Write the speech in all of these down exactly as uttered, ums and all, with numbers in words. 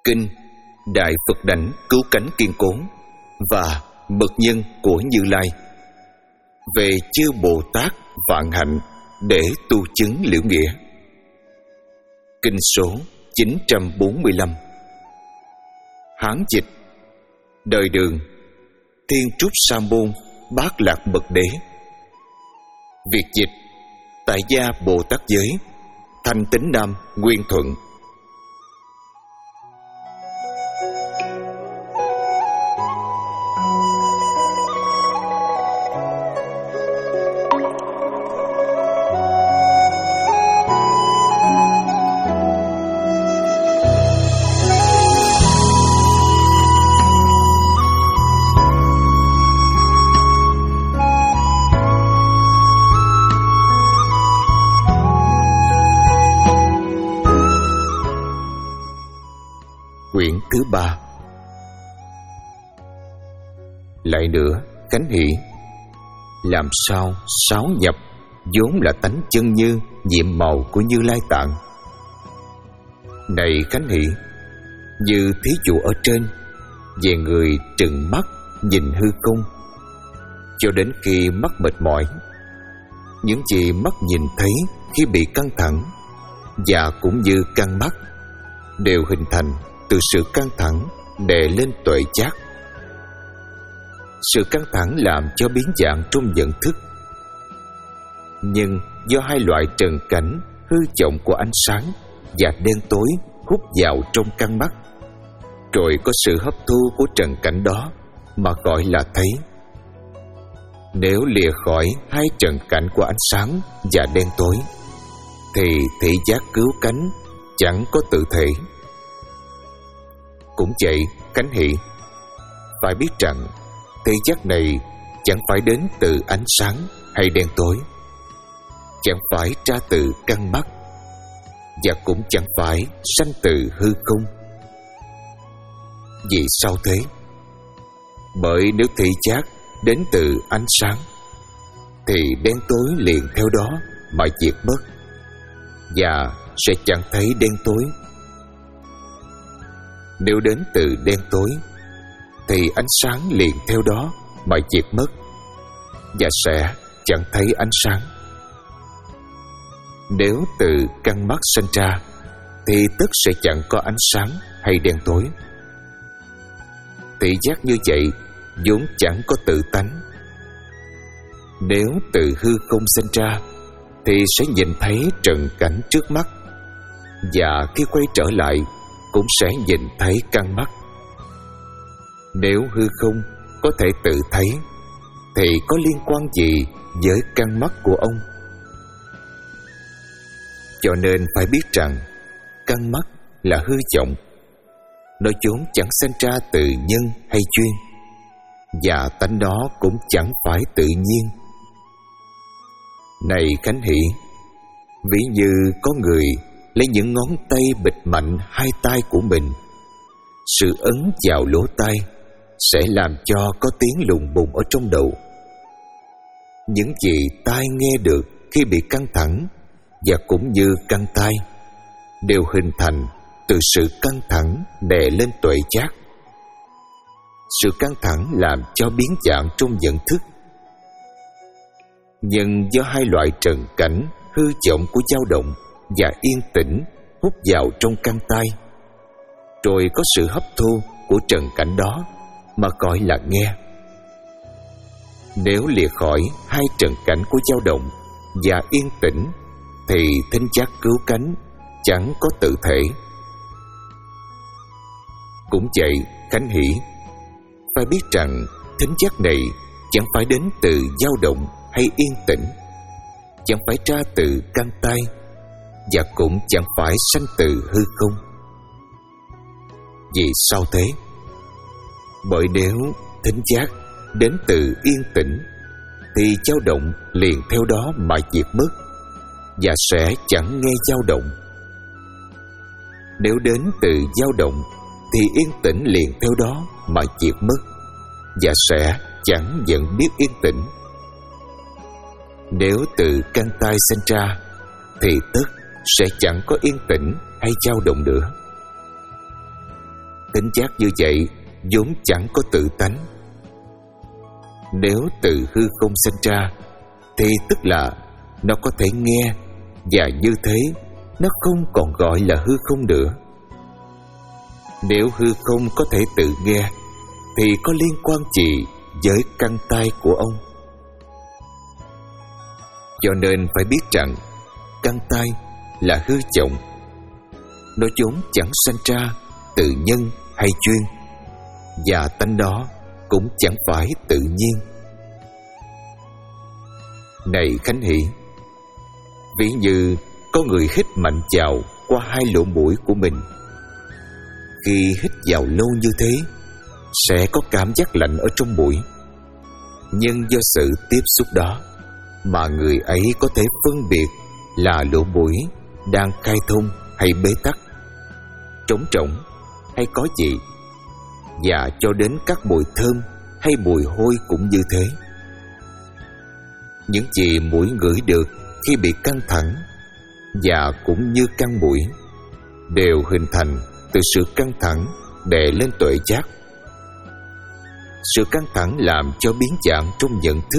Kinh Đại Phật Đảnh Cứu Cánh Kiên Cố và Mật Nhân của Như Lai về chư Bồ Tát vạn hạnh để tu chứng liễu nghĩa. Kinh số chín trăm bốn mươi lăm. Hán dịch: Đời Đường, Thiên Trúc Sa Môn Bát Lạc Bậc Đế. Việt dịch: Tại gia Bồ Tát Giới, Thanh Tín Nam Nguyên Thuận. Quyển thứ ba. Lại nữa, Khánh Hỷ, làm sao sáu nhập vốn là tánh chân như nhiệm màu của Như Lai Tạng? Này Khánh Hỷ, như thí dụ ở trên, về người trừng mắt nhìn hư không cho đến khi mắt mệt mỏi. Những gì mắt nhìn thấy khi bị căng thẳng và cũng như căng mắt đều hình thành từ sự căng thẳng đè lên tuệ giác. Sự căng thẳng làm cho biến dạng trong nhận thức. Nhưng do hai loại trần cảnh hư vọng của ánh sáng và đen tối hút vào trong căn mắt, rồi có sự hấp thu của trần cảnh đó mà gọi là thấy. Nếu lìa khỏi hai trần cảnh của ánh sáng và đen tối, thì thị giác cứu cánh chẳng có tự thể. Cũng vậy, Khánh Hỷ, phải biết rằng thị giác này chẳng phải đến từ ánh sáng hay đen tối, chẳng phải ra từ căn mắt, và cũng chẳng phải sanh từ hư không. Vì sao thế? Bởi nếu thị giác đến từ ánh sáng, thì đen tối liền theo đó mà diệt mất, và sẽ chẳng thấy đen tối. Nếu đến từ đen tối, thì ánh sáng liền theo đó mà diệt mất, và sẽ chẳng thấy ánh sáng. Nếu từ căn mắt sinh ra, thì tất sẽ chẳng có ánh sáng hay đen tối. Thị giác như vậy vốn chẳng có tự tánh. Nếu từ hư không sinh ra, thì sẽ nhìn thấy trần cảnh trước mắt, và khi quay trở lại cũng sẽ nhìn thấy căn mắt. Nếu hư không có thể tự thấy, thì có liên quan gì với căn mắt của ông? Cho nên phải biết rằng căn mắt là hư vọng, nó vốn chẳng sinh ra từ nhân hay duyên, và tánh đó cũng chẳng phải tự nhiên. Này Khánh Hỷ, ví như có người lấy những ngón tay bịt mạnh hai tai của mình, sự ấn vào lỗ tai sẽ làm cho có tiếng lùng bùng ở trong đầu. Những gì tai nghe được khi bị căng thẳng và cũng như căng tai đều hình thành từ sự căng thẳng đè lên tuệ giác. Sự căng thẳng làm cho biến dạng trong nhận thức. Nhưng do hai loại trần cảnh hư vọng của dao động và yên tĩnh hút vào trong căn tai, rồi có sự hấp thu của trần cảnh đó mà gọi là nghe. Nếu lìa khỏi hai trần cảnh của dao động và yên tĩnh, thì thính giác cứu cánh chẳng có tự thể. Cũng vậy, Khánh Hỷ, phải biết rằng thính giác này chẳng phải đến từ dao động hay yên tĩnh, chẳng phải ra từ căn tai, và cũng chẳng phải sanh từ hư không. Vì sao thế? Bởi nếu thính giác đến từ yên tĩnh, thì dao động liền theo đó mà diệt mất, và sẽ chẳng nghe dao động. Nếu đến từ dao động, thì yên tĩnh liền theo đó mà diệt mất, và sẽ chẳng nhận biết yên tĩnh. Nếu từ căn tai sinh ra, thì tất sẽ chẳng có yên tĩnh hay dao động nữa. Tính giác như vậy vốn chẳng có tự tánh. Nếu từ hư không sanh ra thì tức là nó có thể nghe, và như thế nó không còn gọi là hư không nữa. Nếu hư không có thể tự nghe thì có liên quan gì với căn tai của ông? Cho nên phải biết rằng căn tai là hư vọng. Nó vốn chẳng sanh ra từ nhân hay duyên, và tánh đó cũng chẳng phải tự nhiên. Này Khánh Hỷ, ví như có người hít mạnh vào qua hai lỗ mũi của mình. Khi hít vào lâu như thế sẽ có cảm giác lạnh ở trong mũi, nhưng do sự tiếp xúc đó mà người ấy có thể phân biệt là lỗ mũi đang khai thông hay bế tắc, trống rỗng hay có gì. Và cho đến các mùi thơm hay mùi hôi cũng như thế. Những gì mũi ngửi được khi bị căng thẳng, và cũng như căng mũi, đều hình thành từ sự căng thẳng đè lên tuệ giác. Sự căng thẳng làm cho biến dạng trong nhận thức.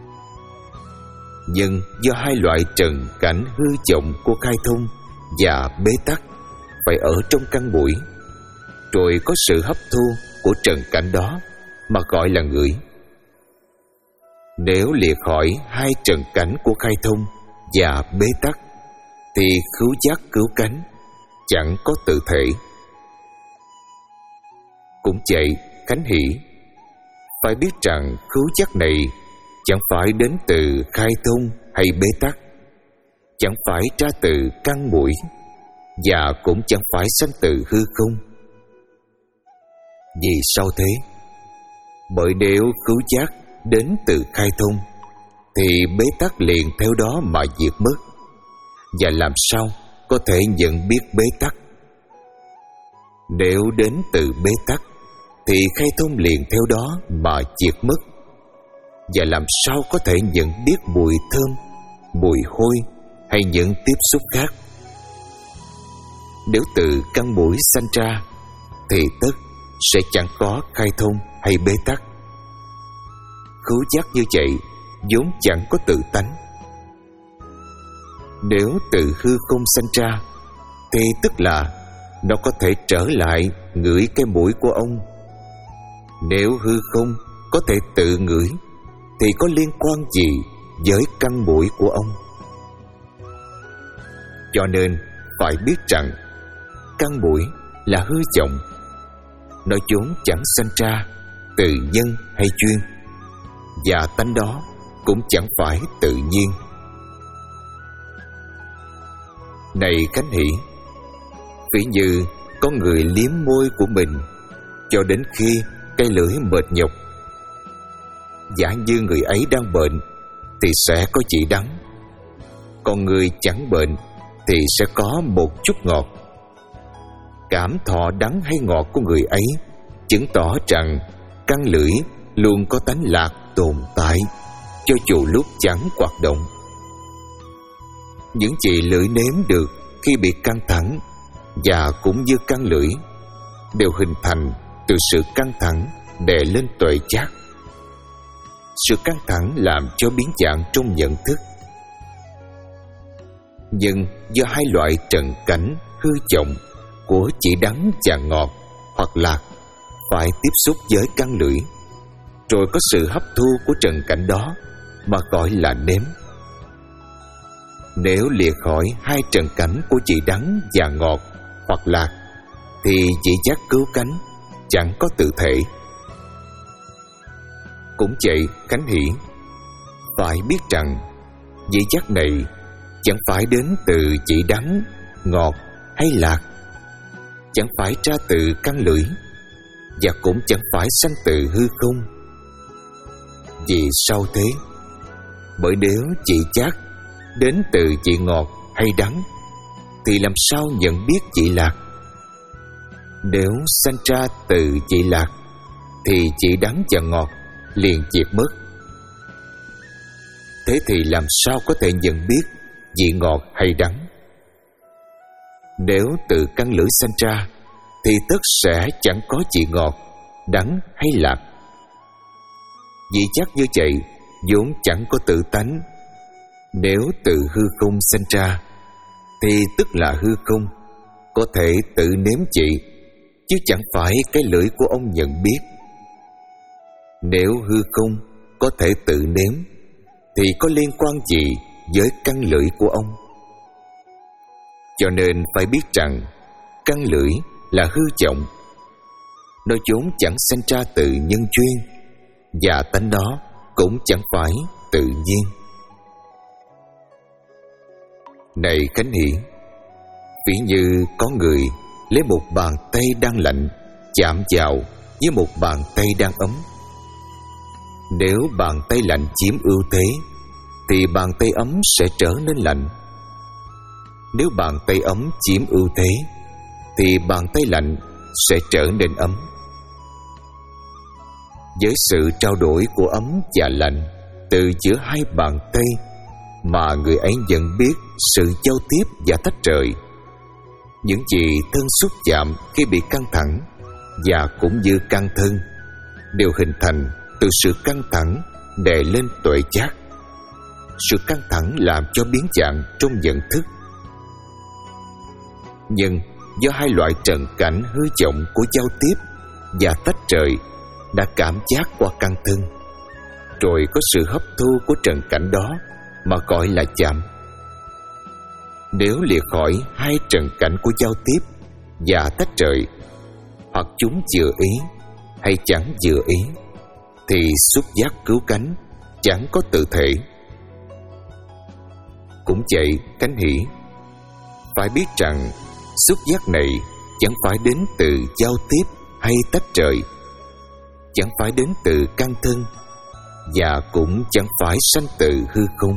Nhưng do hai loại trần cảnh hư vọng của khai thông và bế tắc phải ở trong căn mũi, rồi có sự hấp thu của trần cảnh đó mà gọi là ngửi. Nếu liệt khỏi hai trần cảnh của khai thông và bế tắc thì khứu giác cứu cánh chẳng có tự thể. Cũng vậy, Khánh Hỷ, phải biết rằng khứu giác này chẳng phải đến từ khai thông hay bế tắc, chẳng phải ra từ căn mũi, và cũng chẳng phải sanh từ hư không. Vì sao thế? Bởi nếu khứu giác đến từ khai thông thì bế tắc liền theo đó mà diệt mất, và làm sao có thể nhận biết bế tắc? Nếu đến từ bế tắc thì khai thông liền theo đó mà diệt mất, và làm sao có thể nhận biết mùi thơm, mùi hôi hay những tiếp xúc khác? Nếu từ căn mũi sanh ra thì tất sẽ chẳng có khai thông hay bế tắc. Khứu giác như vậy vốn chẳng có tự tánh. Nếu từ hư không sanh ra thì tức là nó có thể trở lại ngửi cái mũi của ông. Nếu hư không có thể tự ngửi thì có liên quan gì với căn mũi của ông? Cho nên phải biết rằng căn mũi là hư vọng. Nó vốn chẳng sanh ra từ nhân hay duyên, và tánh đó cũng chẳng phải tự nhiên. Này Khánh Hỷ, ví như có người liếm môi của mình cho đến khi cái lưỡi mệt nhọc. Giả như người ấy đang bệnh thì sẽ có vị đắng, còn người chẳng bệnh thì sẽ có một chút ngọt. Cảm thọ đắng hay ngọt của người ấy chứng tỏ rằng căn lưỡi luôn có tánh lạc tồn tại, cho dù lúc chẳng hoạt động. Những gì lưỡi nếm được khi bị căng thẳng, và cũng như căn lưỡi, đều hình thành từ sự căng thẳng đè lên tuệ giác. Sự căng thẳng làm cho biến dạng trong nhận thức. Nhưng do hai loại trần cảnh hư vọng của chỉ đắng và ngọt hoặc lạc phải tiếp xúc với căn lưỡi, rồi có sự hấp thu của trần cảnh đó mà gọi là nếm. Nếu liệt khỏi hai trần cảnh của chỉ đắng và ngọt hoặc lạc thì chỉ giác cứu cánh chẳng có tự thể. Cũng vậy, Khánh Hỷ, phải biết rằng vị giác này chẳng phải đến từ chỉ đắng, ngọt hay lạc, chẳng phải ra từ căn lưỡi, và cũng chẳng phải sanh từ hư không. Vì sao thế? Bởi nếu vị giác đến từ vị ngọt hay đắng thì làm sao nhận biết vị lạc? Nếu sanh ra từ vị lạc thì vị đắng và ngọt liền diệt mất. Thế thì làm sao có thể nhận biết vị ngọt hay đắng? Nếu từ căn lưỡi sanh ra thì tất sẽ chẳng có vị ngọt, đắng hay lạc. Vị giác như vậy vốn chẳng có tự tánh. Nếu từ hư không sinh ra thì tức là hư không có thể tự nếm vị, chứ chẳng phải cái lưỡi của ông nhận biết. Nếu hư không có thể tự nếm thì có liên quan gì với căn lưỡi của ông? Cho nên phải biết rằng căn lưỡi là hư vọng, nó vốn chẳng sinh ra từ nhân duyên, và tánh đó cũng chẳng phải tự nhiên. Này Khánh Hỷ, ví như có người lấy một bàn tay đang lạnh chạm vào với một bàn tay đang ấm. Nếu bàn tay lạnh chiếm ưu thế thì bàn tay ấm sẽ trở nên lạnh. Nếu bàn tay ấm chiếm ưu thế thì bàn tay lạnh sẽ trở nên ấm. Với sự trao đổi của ấm và lạnh từ giữa hai bàn tay mà người ấy nhận biết sự giao tiếp và tách rời. Những gì thân xúc chạm khi bị căng thẳng và cũng như căng thân đều hình thành từ sự căng thẳng đè lên tuệ giác. Sự căng thẳng làm cho biến dạng trong nhận thức. Nhưng do hai loại trần cảnh hư vọng của giao tiếp và tách rời đã cảm giác qua căng thân, rồi có sự hấp thu của trần cảnh đó mà gọi là chạm. Nếu lìa khỏi hai trần cảnh của giao tiếp và tách rời, hoặc chúng vừa ý hay chẳng vừa ý, thì xúc giác cứu cánh chẳng có tự thể. Cũng vậy Khánh Hỷ, phải biết rằng xúc giác này chẳng phải đến từ giao tiếp hay tách rời, chẳng phải đến từ căn thân, và cũng chẳng phải sanh từ hư không.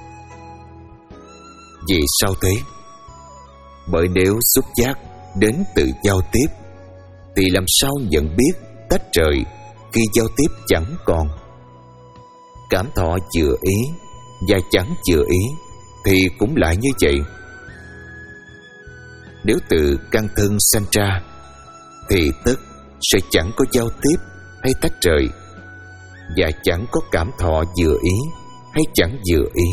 Vì sao thế? Bởi nếu xúc giác đến từ giao tiếp thì làm sao nhận biết tách rời khi giao tiếp chẳng còn? Cảm thọ vừa ý và chẳng vừa ý thì cũng lại như vậy. Nếu từ căn thân sanh ra thì tất sẽ chẳng có giao tiếp hay tách rời, và chẳng có cảm thọ vừa ý hay chẳng vừa ý.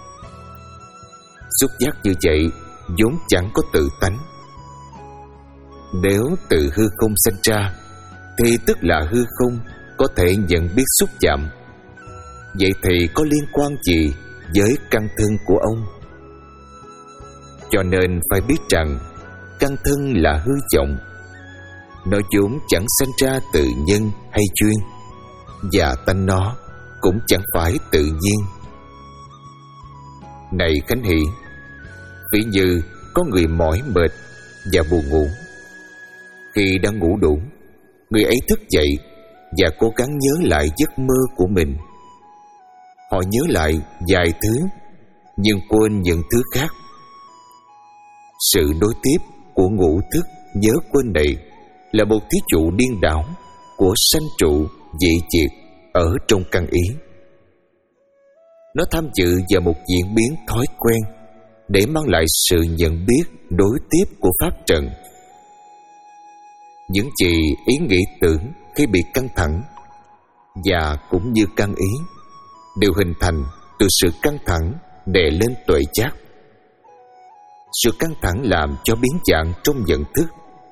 Xúc giác như vậy vốn chẳng có tự tánh. Nếu từ hư không sanh ra thì tức là hư không có thể nhận biết xúc chạm. Vậy thì có liên quan gì với căn thân của ông? Cho nên phải biết rằng căn thân là hư vọng. Nó vốn chẳng sanh ra từ nhân hay duyên, và tánh nó cũng chẳng phải tự nhiên. Này Khánh Hỷ, ví như có người mỏi mệt và buồn ngủ. Khi đang ngủ đủ, người ấy thức dậy và cố gắng nhớ lại giấc mơ của mình. Họ nhớ lại vài thứ nhưng quên những thứ khác. Sự nối tiếp của ngủ thức nhớ quên này là một thí dụ điên đảo của sanh trụ dị diệt ở trong căn ý. Nó tham dự vào một diễn biến thói quen để mang lại sự nhận biết đối tiếp của pháp trần. Những gì ý nghĩ tưởng khi bị căng thẳng và cũng như căn ý đều hình thành từ sự căng thẳng đè lên tuệ giác. Sự căng thẳng làm cho biến dạng trong nhận thức.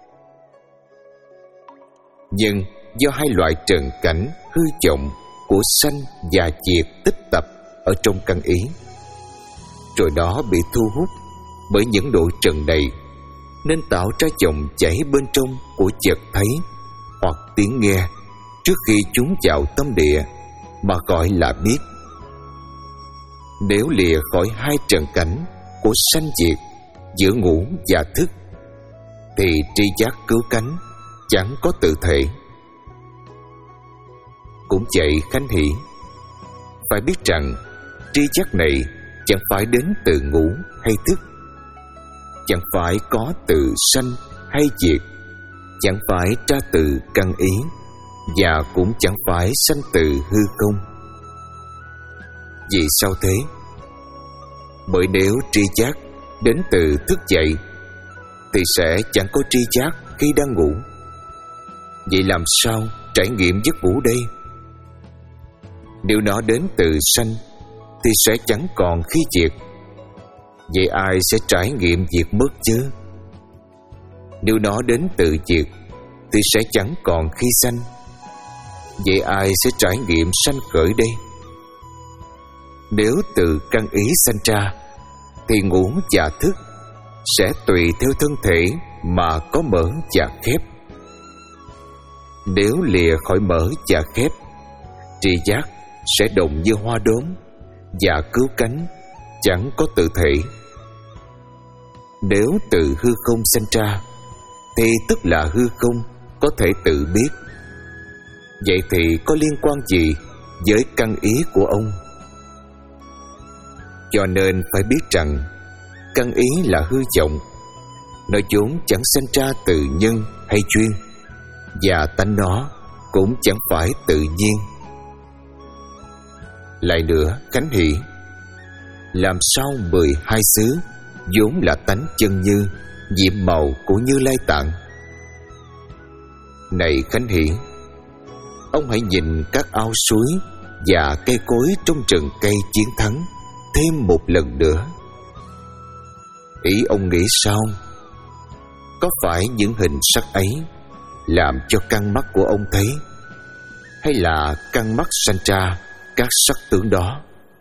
Nhưng do hai loại trần cảnh hư vọng của sanh và diệt tích tập ở trong căn ý, rồi đó bị thu hút bởi những độ trần này, nên tạo ra dòng chảy bên trong của chợt thấy hoặc tiếng nghe trước khi chúng vào tâm địa mà gọi là biết. Nếu lìa khỏi hai trần cảnh của sanh diệt giữa ngủ và thức thì tri giác cứu cánh chẳng có tự thể. Cũng vậy Khánh Hỷ, phải biết rằng tri giác này chẳng phải đến từ ngủ hay thức, chẳng phải có từ sanh hay diệt, chẳng phải ra từ căn ý, và cũng chẳng phải sanh từ hư không. Vì sao thế? Bởi nếu tri giác đến từ thức dậy thì sẽ chẳng có tri giác khi đang ngủ. Vậy làm sao trải nghiệm giấc ngủ đây? Nếu nó đến từ sanh thì sẽ chẳng còn khi diệt. Vậy ai sẽ trải nghiệm diệt mất chứ? Nếu nó đến từ diệt thì sẽ chẳng còn khi sanh. Vậy ai sẽ trải nghiệm sanh khởi đây? Nếu từ căn ý sanh ra thì ngủ và thức sẽ tùy theo thân thể mà có mở và khép. Nếu lìa khỏi mở và khép, tri giác sẽ động như hoa đốm và cứu cánh, chẳng có tự thể. Nếu từ hư không sanh ra thì tức là hư không có thể tự biết. Vậy thì có liên quan gì với căn ý của ông? Cho nên phải biết rằng căn ý là hư vọng, nó vốn chẳng sanh ra từ nhân hay duyên, và tánh nó cũng chẳng phải tự nhiên. Lại nữa, Khánh Hỷ, làm sao mười hai xứ vốn là tánh chân như, diệm màu của Như Lai Tạng? Này Khánh Hỷ, ông hãy nhìn các ao suối và cây cối trong rừng cây chiến thắng thêm một lần nữa. Ý ông nghĩ sao? Có phải những hình sắc ấy làm cho căn mắt của ông thấy, hay là căn mắt sanh ra các sắc tướng đó?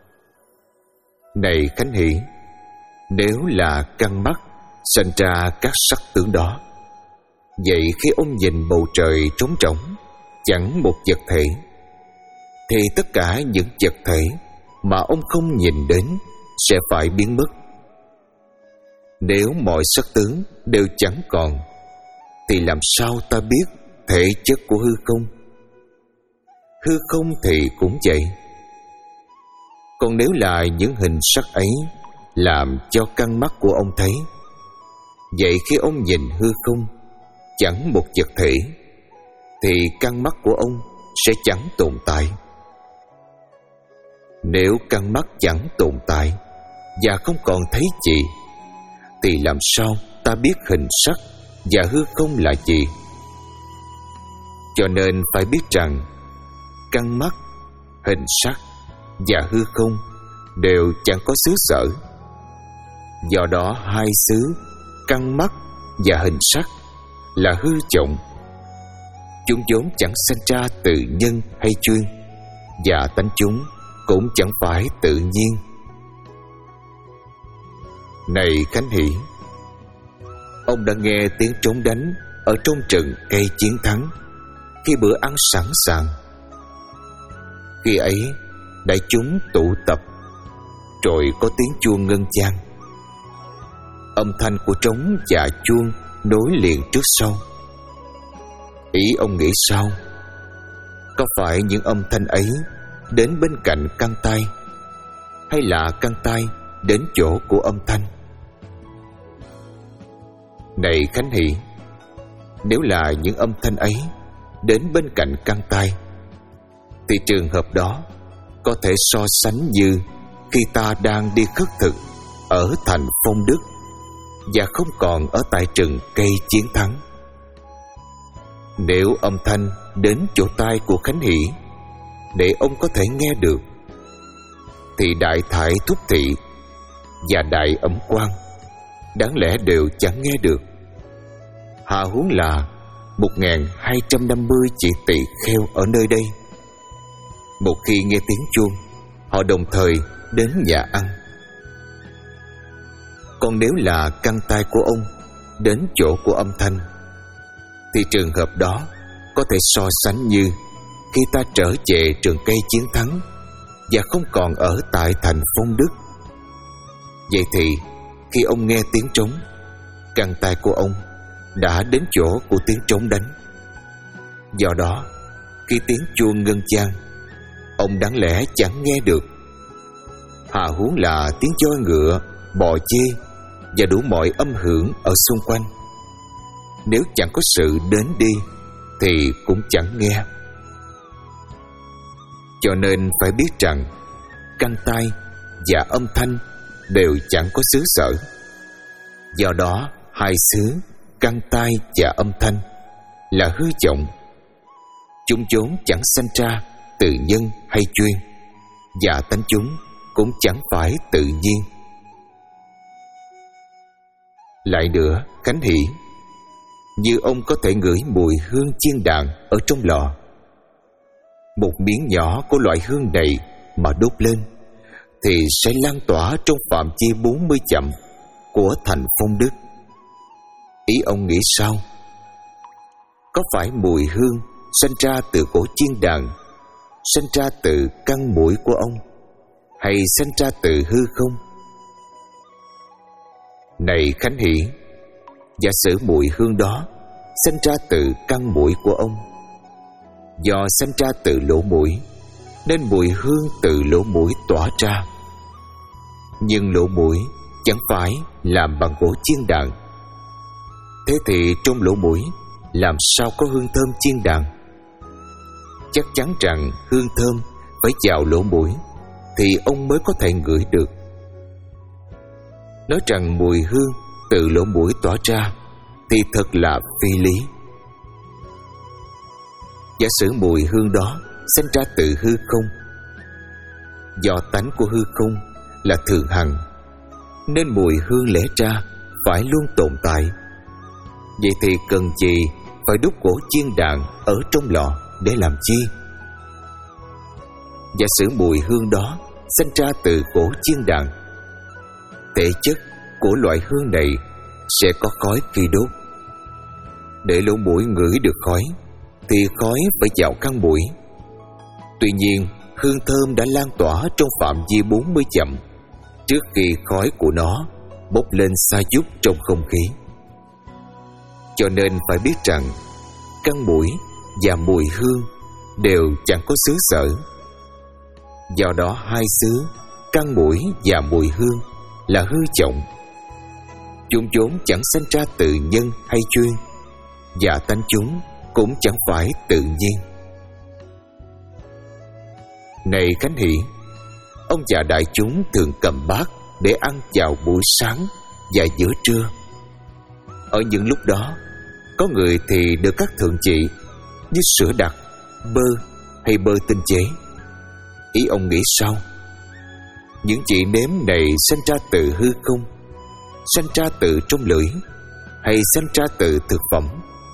Này Khánh Hỷ, nếu là căn mắt sanh ra các sắc tướng đó, vậy khi ông nhìn bầu trời trống rỗng, chẳng một vật thể, thì tất cả những vật thể mà ông không nhìn đến sẽ phải biến mất. Nếu mọi sắc tướng đều chẳng còn, thì làm sao ta biết thể chất của hư không? Hư không thì cũng vậy. Còn nếu là những hình sắc ấy làm cho căn mắt của ông thấy, vậy khi ông nhìn hư không, chẳng một vật thể, thì căn mắt của ông sẽ chẳng tồn tại. Nếu căn mắt chẳng tồn tại và không còn thấy gì, thì làm sao ta biết hình sắc và hư không là gì? Cho nên phải biết rằng căn mắt, hình sắc và hư không đều chẳng có xứ sở. Do đó hai xứ căn mắt và hình sắc là hư vọng. Chúng vốn chẳng sanh ra từ nhân hay duyên, và tánh chúng cũng chẳng phải tự nhiên. Này Khánh Hỷ, ông đã nghe tiếng trống đánh ở trong rừng cây chiến thắng khi bữa ăn sẵn sàng. Khi ấy đại chúng tụ tập, rồi có tiếng chuông ngân vang. Âm thanh của trống và chuông nối liền trước sau. Ý ông nghĩ sao? Có phải những âm thanh ấy đến bên cạnh căn tai, hay là căn tai đến chỗ của âm thanh? Này Khánh Hỷ, nếu là những âm thanh ấy đến bên cạnh căn tai, thì trường hợp đó có thể so sánh như khi ta đang đi khất thực ở thành Phong Đức và không còn ở tại rừng cây chiến thắng. Nếu âm thanh đến chỗ tai của Khánh Hỷ để ông có thể nghe được, thì đại thải thúc thị và đại ẩm quan đáng lẽ đều chẳng nghe được. Hà huống là một nghìn hai trăm năm mươi chị tỳ kheo ở nơi đây. Một khi nghe tiếng chuông, họ đồng thời đến nhà ăn. Còn nếu là căn tai của ông đến chỗ của âm thanh, thì trường hợp đó có thể so sánh như khi ta trở về trường cây chiến thắng và không còn ở tại thành Phong Đức. Vậy thì khi ông nghe tiếng trống, căn tai của ông đã đến chỗ của tiếng trống đánh. Do đó khi tiếng chuông ngân vang, ông đáng lẽ chẳng nghe được. Hà huống là tiếng voi ngựa, bò chê và đủ mọi âm hưởng ở xung quanh. Nếu chẳng có sự đến đi thì cũng chẳng nghe. Cho nên phải biết rằng căn tai và âm thanh đều chẳng có xứ sở. Do đó hai xứ căn tai và âm thanh là hư vọng. Chúng vốn chẳng sanh ra từ nhân hay duyên, và tánh chúng cũng chẳng phải tự nhiên. Lại nữa, Khánh Hỷ, như ông có thể ngửi mùi hương chiên đàn ở trong lò. Một miếng nhỏ của loại hương này mà đốt lên thì sẽ lan tỏa trong phạm vi bốn mươi dặm của thành Phong Đức. Ý ông nghĩ sao? Có phải mùi hương sanh ra từ gỗ chiên đàn, sanh ra từ căn mũi của ông, hay sanh ra từ hư không? Này Khánh Hỷ, giả sử mùi hương đó sanh ra từ căn mũi của ông. Do sanh ra từ lỗ mũi nên mùi hương từ lỗ mũi tỏa ra. Nhưng lỗ mũi chẳng phải làm bằng gỗ chiên đàn. Thế thì trong lỗ mũi làm sao có hương thơm chiên đàn? Chắc chắn rằng hương thơm phải vào lỗ mũi thì ông mới có thể ngửi được. Nói rằng mùi hương từ lỗ mũi tỏa ra thì thật là phi lý. Giả sử mùi hương đó sinh ra từ hư không. Do tánh của hư không là thường hằng, nên mùi hương lẽ ra phải luôn tồn tại. Vậy thì cần gì phải đúc gỗ chiên đàn ở trong lò để làm chi? Giả sử mùi hương đó sinh ra từ gỗ chiên đàn, thể chất của loại hương này sẽ có khói khi đốt. Để lỗ mũi ngửi được khói thì khói phải vào căn mũi. Tuy nhiên, hương thơm đã lan tỏa trong phạm vi bốn mươi dặm trước khi khói của nó bốc lên xa dút trong không khí. Cho nên phải biết rằng căn mũi và mùi hương đều chẳng có xứ sở. Do đó hai xứ, căn mũi và mùi hương, là hư vọng. Chúng vốn chẳng sanh ra từ nhân hay duyên, và tánh chúng cũng chẳng phải tự nhiên. Này Khánh Hỷ, ông và đại chúng thường cầm bát để ăn vào buổi sáng và giữa trưa. Ở những lúc đó, có người thì được các thượng trị như sữa đặc, bơ hay bơ tinh chế. Ý ông nghĩ sao? Những chị nếm này sanh ra từ hư không, sanh ra từ trong lưỡi, hay sanh ra từ thực phẩm?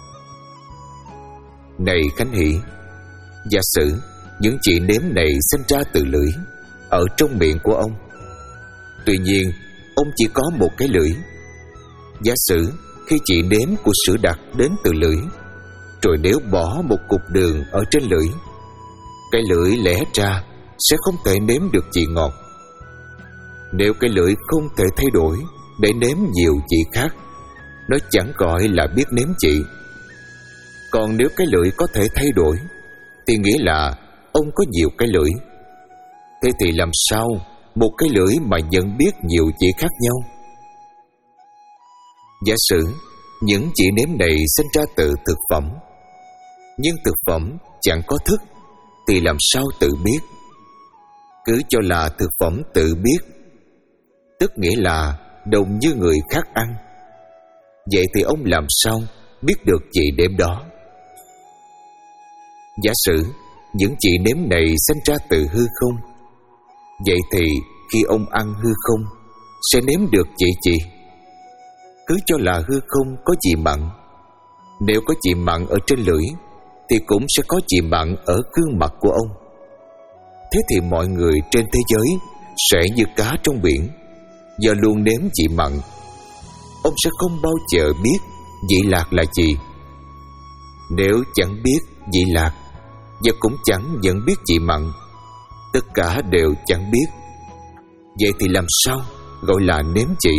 Này Khánh Hỷ, giả sử những chị nếm này sanh ra từ lưỡi ở trong miệng của ông. Tuy nhiên, ông chỉ có một cái lưỡi. Giả sử khi chị nếm của sữa đặc đến từ lưỡi, rồi nếu bỏ một cục đường ở trên lưỡi, cái lưỡi lẽ ra sẽ không thể nếm được vị ngọt. Nếu cái lưỡi không thể thay đổi để nếm nhiều vị khác, nó chẳng gọi là biết nếm vị. Còn nếu cái lưỡi có thể thay đổi thì nghĩa là ông có nhiều cái lưỡi. Thế thì làm sao một cái lưỡi mà nhận biết nhiều vị khác nhau? Giả sử những vị nếm này sinh ra từ thực phẩm, nhưng thực phẩm chẳng có thức thì làm sao tự biết? Cứ cho là thực phẩm tự biết, tức nghĩa là đồng như người khác ăn. Vậy thì ông làm sao biết được vị nếm đó? Giả sử những vị nếm này sinh ra từ hư không, vậy thì khi ông ăn hư không sẽ nếm được vị gì? Cứ cho là hư không có vị mặn. Nếu có vị mặn ở trên lưỡi thì cũng sẽ có vị mặn ở gương mặt của ông. Thế thì mọi người trên thế giới sẽ như cá trong biển, do luôn nếm vị mặn. Ông sẽ không bao giờ biết vị lạc là gì. Nếu chẳng biết vị lạc và cũng chẳng nhận biết vị mặn, tất cả đều chẳng biết, vậy thì làm sao gọi là nếm vị?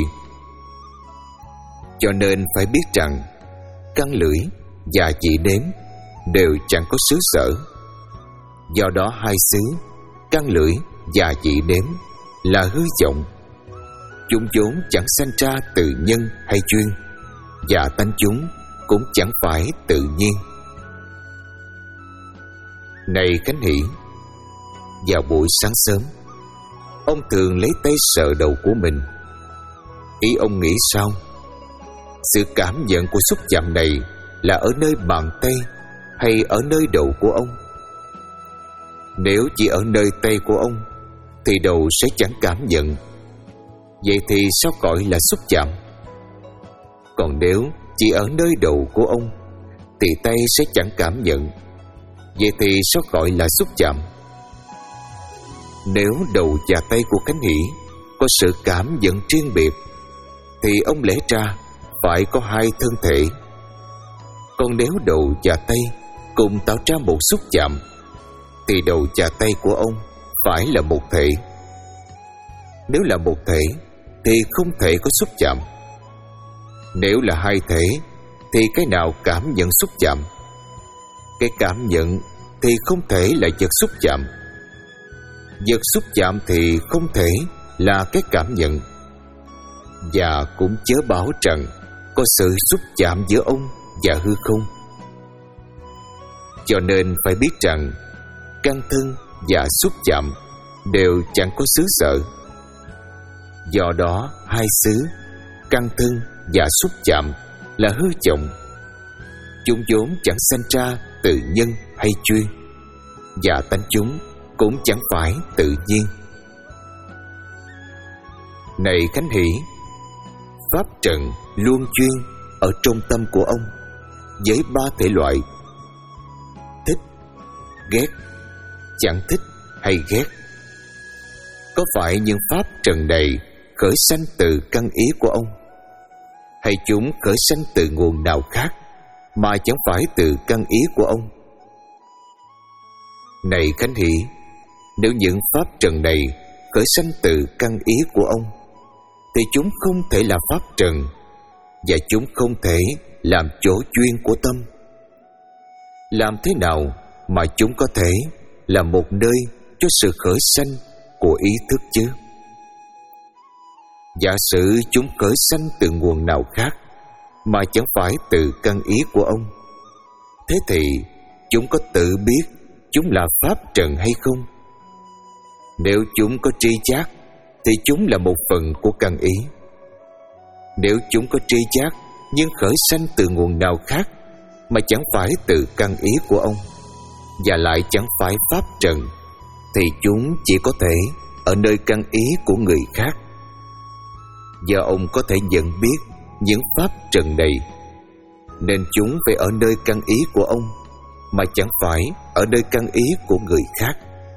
Cho nên phải biết rằng căn lưỡi và vị nếm đều chẳng có xứ sở. Do đó hai xứ, căn lưỡi và vị nếm, là hư vọng. Chúng vốn chẳng sanh ra từ nhân hay duyên, và tánh chúng cũng chẳng phải tự nhiên. Này Khánh Hỷ, vào buổi sáng sớm, ông thường lấy tay sờ đầu của mình. Ý ông nghĩ sao? sự cảm nhận của xúc chạm này là ở nơi bàn tay hay ở nơi đầu của ông? Nếu chỉ ở nơi tay của ông thì đầu sẽ chẳng cảm nhận. Vậy thì sao gọi là xúc chạm? Còn nếu chỉ ở nơi đầu của ông thì tay sẽ chẳng cảm nhận. Vậy thì sao gọi là xúc chạm? Nếu đầu và tay của Khánh Hỷ có sự cảm nhận riêng biệt thì ông lẽ ra phải có hai thân thể. Còn nếu đầu và tay cùng tạo ra một xúc chạm thì đầu và tay của ông phải là một thể. Nếu là một thể thì không thể có xúc chạm. Nếu là hai thể thì cái nào cảm nhận xúc chạm? Cái cảm nhận thì không thể là vật xúc chạm. Vật xúc chạm thì không thể là cái cảm nhận. Và cũng chớ bảo rằng có sự xúc chạm giữa ông và hư không. Cho nên phải biết rằng căn thân và xúc chạm đều chẳng có xứ sở. Do đó hai xứ, căn thân và xúc chạm là hư vọng. Chúng vốn chẳng sanh ra từ nhân hay chuyên, và tánh chúng cũng chẳng phải tự nhiên. Này Khánh Hỷ, pháp trần luôn chuyên ở trong tâm của ông với ba thể loại: thích, ghét, chẳng thích hay ghét. Có phải những pháp trần này khởi sanh từ căn ý của ông, hay chúng khởi sanh từ nguồn nào khác mà chẳng phải từ căn ý của ông? Này Khánh Hỷ, nếu những pháp trần này khởi sanh từ căn ý của ông thì chúng không thể là pháp trần, và chúng không thể làm chỗ chuyên của tâm. Làm thế nào mà chúng có thể là một nơi cho sự khởi sanh của ý thức chứ? Giả sử chúng khởi sanh từ nguồn nào khác mà chẳng phải từ căn ý của ông, thế thì chúng có tự biết chúng là pháp trần hay không? Nếu chúng có tri giác thì chúng là một phần của căn ý. Nếu chúng có tri giác nhưng khởi sanh từ nguồn nào khác mà chẳng phải từ căn ý của ông, và lại chẳng phải pháp trần, thì chúng chỉ có thể ở nơi căn ý của người khác. Do ông có thể nhận biết những pháp trần này, nên chúng phải ở nơi căn ý của ông, mà chẳng phải ở nơi căn ý của người khác.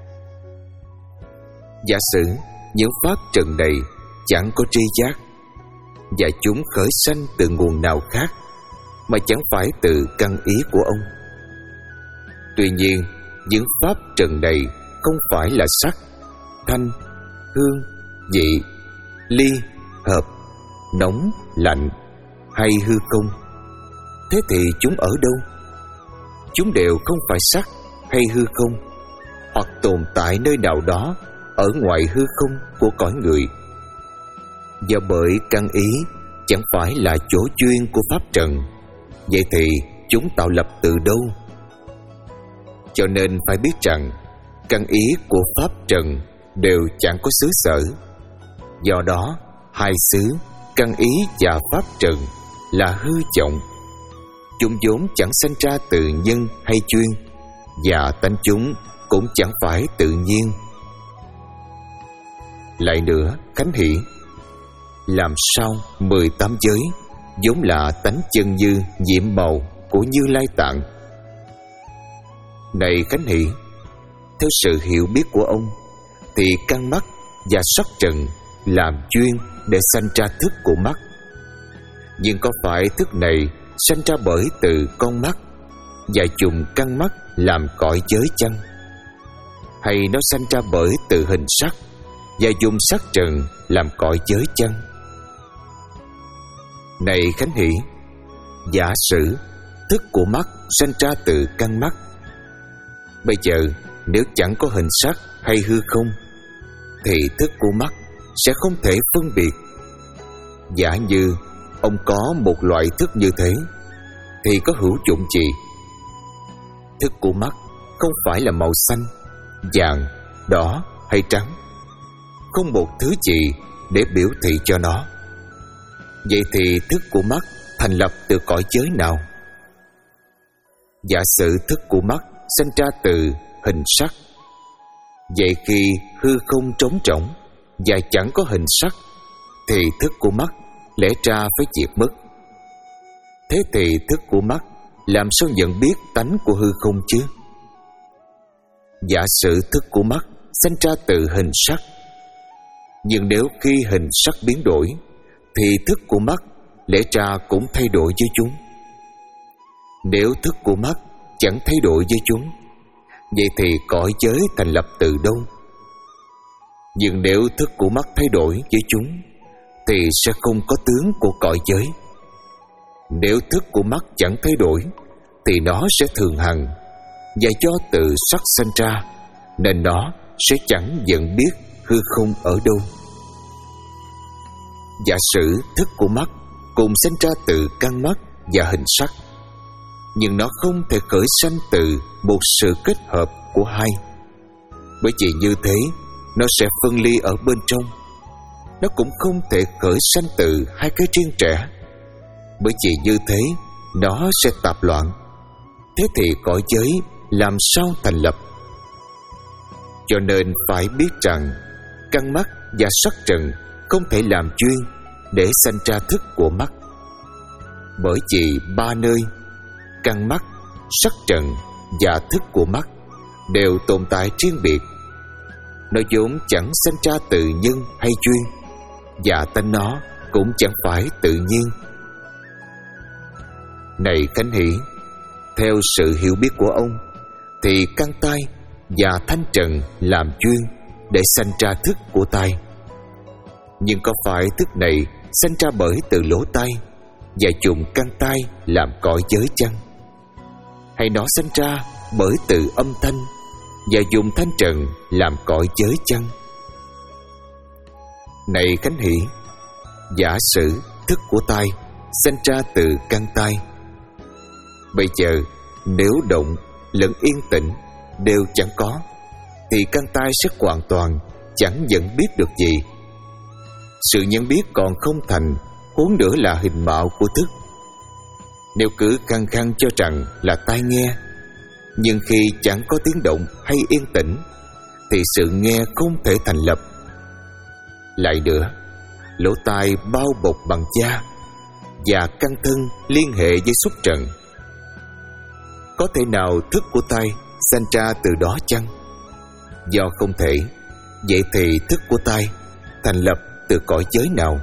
Giả sử những pháp trần này chẳng có tri giác, và chúng khởi sanh từ nguồn nào khác mà chẳng phải từ căn ý của ông. Tuy nhiên, những pháp trần này không phải là sắc, thanh, hương, vị, ly, hợp, nóng, lạnh hay hư không. Thế thì chúng ở đâu? Chúng đều không phải sắc hay hư không, hoặc tồn tại nơi nào đó ở ngoài hư không của cõi người. Do bởi căn ý chẳng phải là chỗ chuyên của pháp trần, vậy thì chúng tạo lập từ đâu? Cho nên phải biết rằng căn ý của pháp trần đều chẳng có xứ sở. Do đó hai xứ, căn ý và pháp trần là hư vọng. Chúng vốn chẳng sanh ra từ nhân hay chuyên, và tánh chúng cũng chẳng phải tự nhiên. Lại nữa Khánh Hỷ, làm sao mười tám giới vốn là tánh chân như nhiệm màu của Như Lai Tạng? Này Khánh Hỷ, theo sự hiểu biết của ông thì căn mắt và sắc trần làm chuyên để sanh ra thức của mắt. Nhưng có phải thức này sanh ra bởi từ con mắt và dùng căn mắt làm cõi giới chăng? Hay nó sanh ra bởi từ hình sắc và dùng sắc trần làm cõi giới chăng? Này Khánh Hỷ, giả sử thức của mắt sanh ra từ căn mắt, bây giờ nếu chẳng có hình sắc hay hư không thì thức của mắt sẽ không thể phân biệt. Giả như ông có một loại thức như thế thì có hữu dụng gì? Thức của mắt không phải là màu xanh, vàng, đỏ hay trắng, không một thứ gì để biểu thị cho nó. Vậy thì thức của mắt thành lập từ cõi giới nào? Giả sử thức của mắt sanh ra từ hình sắc, vậy khi hư không trống rỗng và chẳng có hình sắc, thì thức của mắt lẽ ra phải diệt mất. Thế thì thức của mắt làm sao nhận biết tánh của hư không chứ? Giả sử thức của mắt sanh ra từ hình sắc, nhưng nếu khi hình sắc biến đổi, thì thức của mắt lẽ ra cũng thay đổi với chúng. Nếu thức của mắt chẳng thay đổi với chúng, vậy thì cõi giới thành lập từ đâu? Nhưng nếu thức của mắt thay đổi với chúng, thì sẽ không có tướng của cõi giới. Nếu thức của mắt chẳng thay đổi, thì nó sẽ thường hằng, và do từ sắc sanh ra, nên nó sẽ chẳng nhận biết hư không ở đâu. Giả sử thức của mắt cùng sanh ra từ căn mắt và hình sắc, nhưng nó không thể khởi sanh từ một sự kết hợp của hai, bởi vì như thế nó sẽ phân ly ở bên trong. Nó cũng không thể khởi sanh từ hai cái riêng rẽ, bởi vì như thế nó sẽ tạp loạn. Thế thì cõi giới làm sao thành lập? Cho nên phải biết rằng căn mắt và sắc trần không thể làm duyên để sanh ra thức của mắt, bởi vì ba nơi căn mắt, sắc trần và thức của mắt đều tồn tại riêng biệt. Nó vốn chẳng sanh ra từ nhân hay duyên, và tánh nó cũng chẳng phải tự nhiên. Này Khánh Hỷ, theo sự hiểu biết của ông, thì căn tai và thanh trần làm duyên để sanh ra thức của tai. Nhưng có phải thức này sanh ra bởi từ lỗ tai và dùng căn tai làm cõi giới chăng? Hay nó sanh ra bởi từ âm thanh và dùng thanh trần làm cõi giới chăng? Này Khánh Hỷ, giả sử thức của tai sanh ra từ căn tai. Bây giờ nếu động lẫn yên tĩnh đều chẳng có, thì căn tai sẽ hoàn toàn chẳng nhận biết được gì. Sự nhận biết còn không thành, huống nữa là hình mạo của thức. Nếu cứ khăng khăng cho rằng là tai nghe, nhưng khi chẳng có tiếng động hay yên tĩnh, thì sự nghe không thể thành lập. Lại nữa, lỗ tai bao bọc bằng da, và căn thân liên hệ với xúc trần. Có thể nào thức của tai sanh ra từ đó chăng? Do không thể, vậy thì thức của tai thành lập từ cõi giới nào?